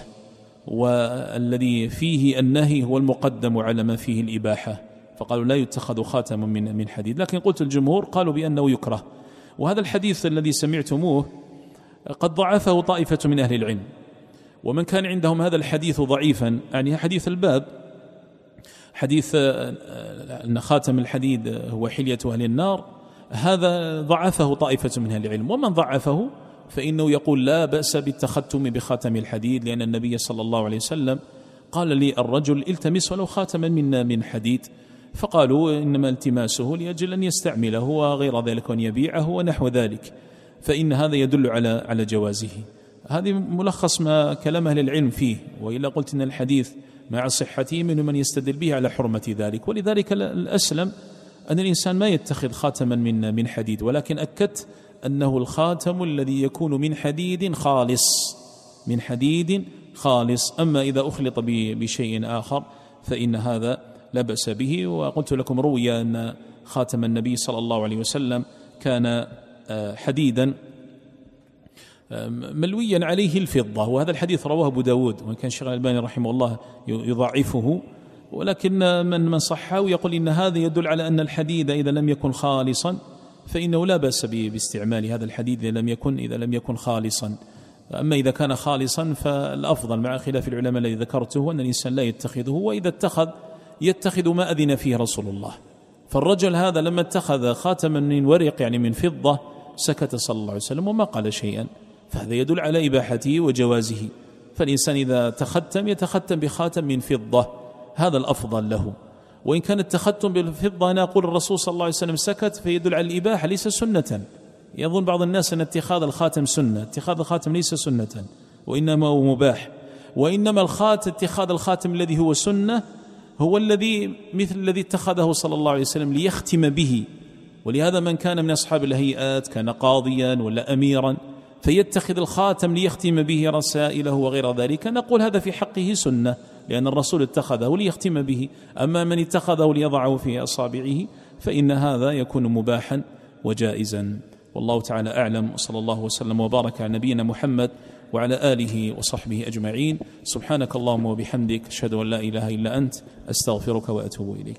والذي فيه النهي هو المقدم على ما فيه الإباحة، فقالوا لا يتخذ خاتم من من حديد. لكن قلت الجمهور قالوا بأنه يكره. وهذا الحديث الذي سمعتموه قد ضعفه طائفة من أهل العلم، ومن كان عندهم هذا الحديث ضعيفا، يعني حديث الباب، حديث أن خاتم الحديد هو حلية أهل النار، هذا ضعفه طائفة من أهل العلم. ومن ضعفه فإنه يقول لا بأس بالتختم بخاتم الحديد، لأن النبي صلى الله عليه وسلم قال لي الرجل التمس ولو خاتما من من حديد، فقالوا إنما التماسه لأجل أن يستعمله وغير ذلك وأن يبيعه ونحو ذلك، فإن هذا يدل على على جوازه. هذه ملخص ما كلام أهل العلم فيه، وإلا قلت إن الحديث مع صحته من من يستدل به على حرمة ذلك. ولذلك الأسلم أن الإنسان ما يتخذ خاتما من من حديد، ولكن أكدت أنه الخاتم الذي يكون من حديد خالص، من حديد خالص. أما إذا أخلط بشيء آخر فإن هذا لا بأس به. وقلت لكم روي أن خاتم النبي صلى الله عليه وسلم كان حديدا ملويا عليه الفضة، وهذا الحديث رواه أبو داود، وإن كان الشيخ الألباني رحمه الله يضعفه، ولكن من من صحه يقول إن هذا يدل على أن الحديد إذا لم يكن خالصا فإنه لا بأس باستعمال هذا الحديد إذا لم يكن إذا لم يكن خالصا. أما إذا كان خالصا فالأفضل مع خلاف العلماء الذي ذكرته أن الإنسان لا يتخذه، وإذا اتخذ يتخذ ما أذن فيه رسول الله. فالرجل هذا لما اتخذ خاتما من ورق يعني من فضة سكت صلى الله عليه وسلم وما قال شيئا، فهذا يدل على إباحته وجوازه. فالإنسان إذا تختم يتختم بخاتم من فضة، هذا الأفضل له. وإن كان التختم بالفضة أنا أقول الرسول صلى الله عليه وسلم سكت فيدل على الإباحة ليس سنة. يظن بعض الناس أن اتخاذ الخاتم سنة، اتخاذ الخاتم ليس سنة وإنما هو مباح. وإنما الخاتم اتخاذ الخاتم الذي هو سنة هو الذي مثل الذي اتخذه صلى الله عليه وسلم ليختم به. ولهذا من كان من أصحاب الهيئات كان قاضيا ولا أميرا فيتخذ الخاتم ليختم به رسائله وغير ذلك، نقول هذا في حقه سنة لأن الرسول اتخذه ليختم به. أما من اتخذه ليضعه في أصابعه فإن هذا يكون مباحا وجائزا. والله تعالى أعلم، وصلى الله وسلم وبارك على نبينا محمد وعلى آله وصحبه أجمعين. سبحانك اللهم وبحمدك، أشهد أن لا إله إلا أنت، أستغفرك وأتوب إليك.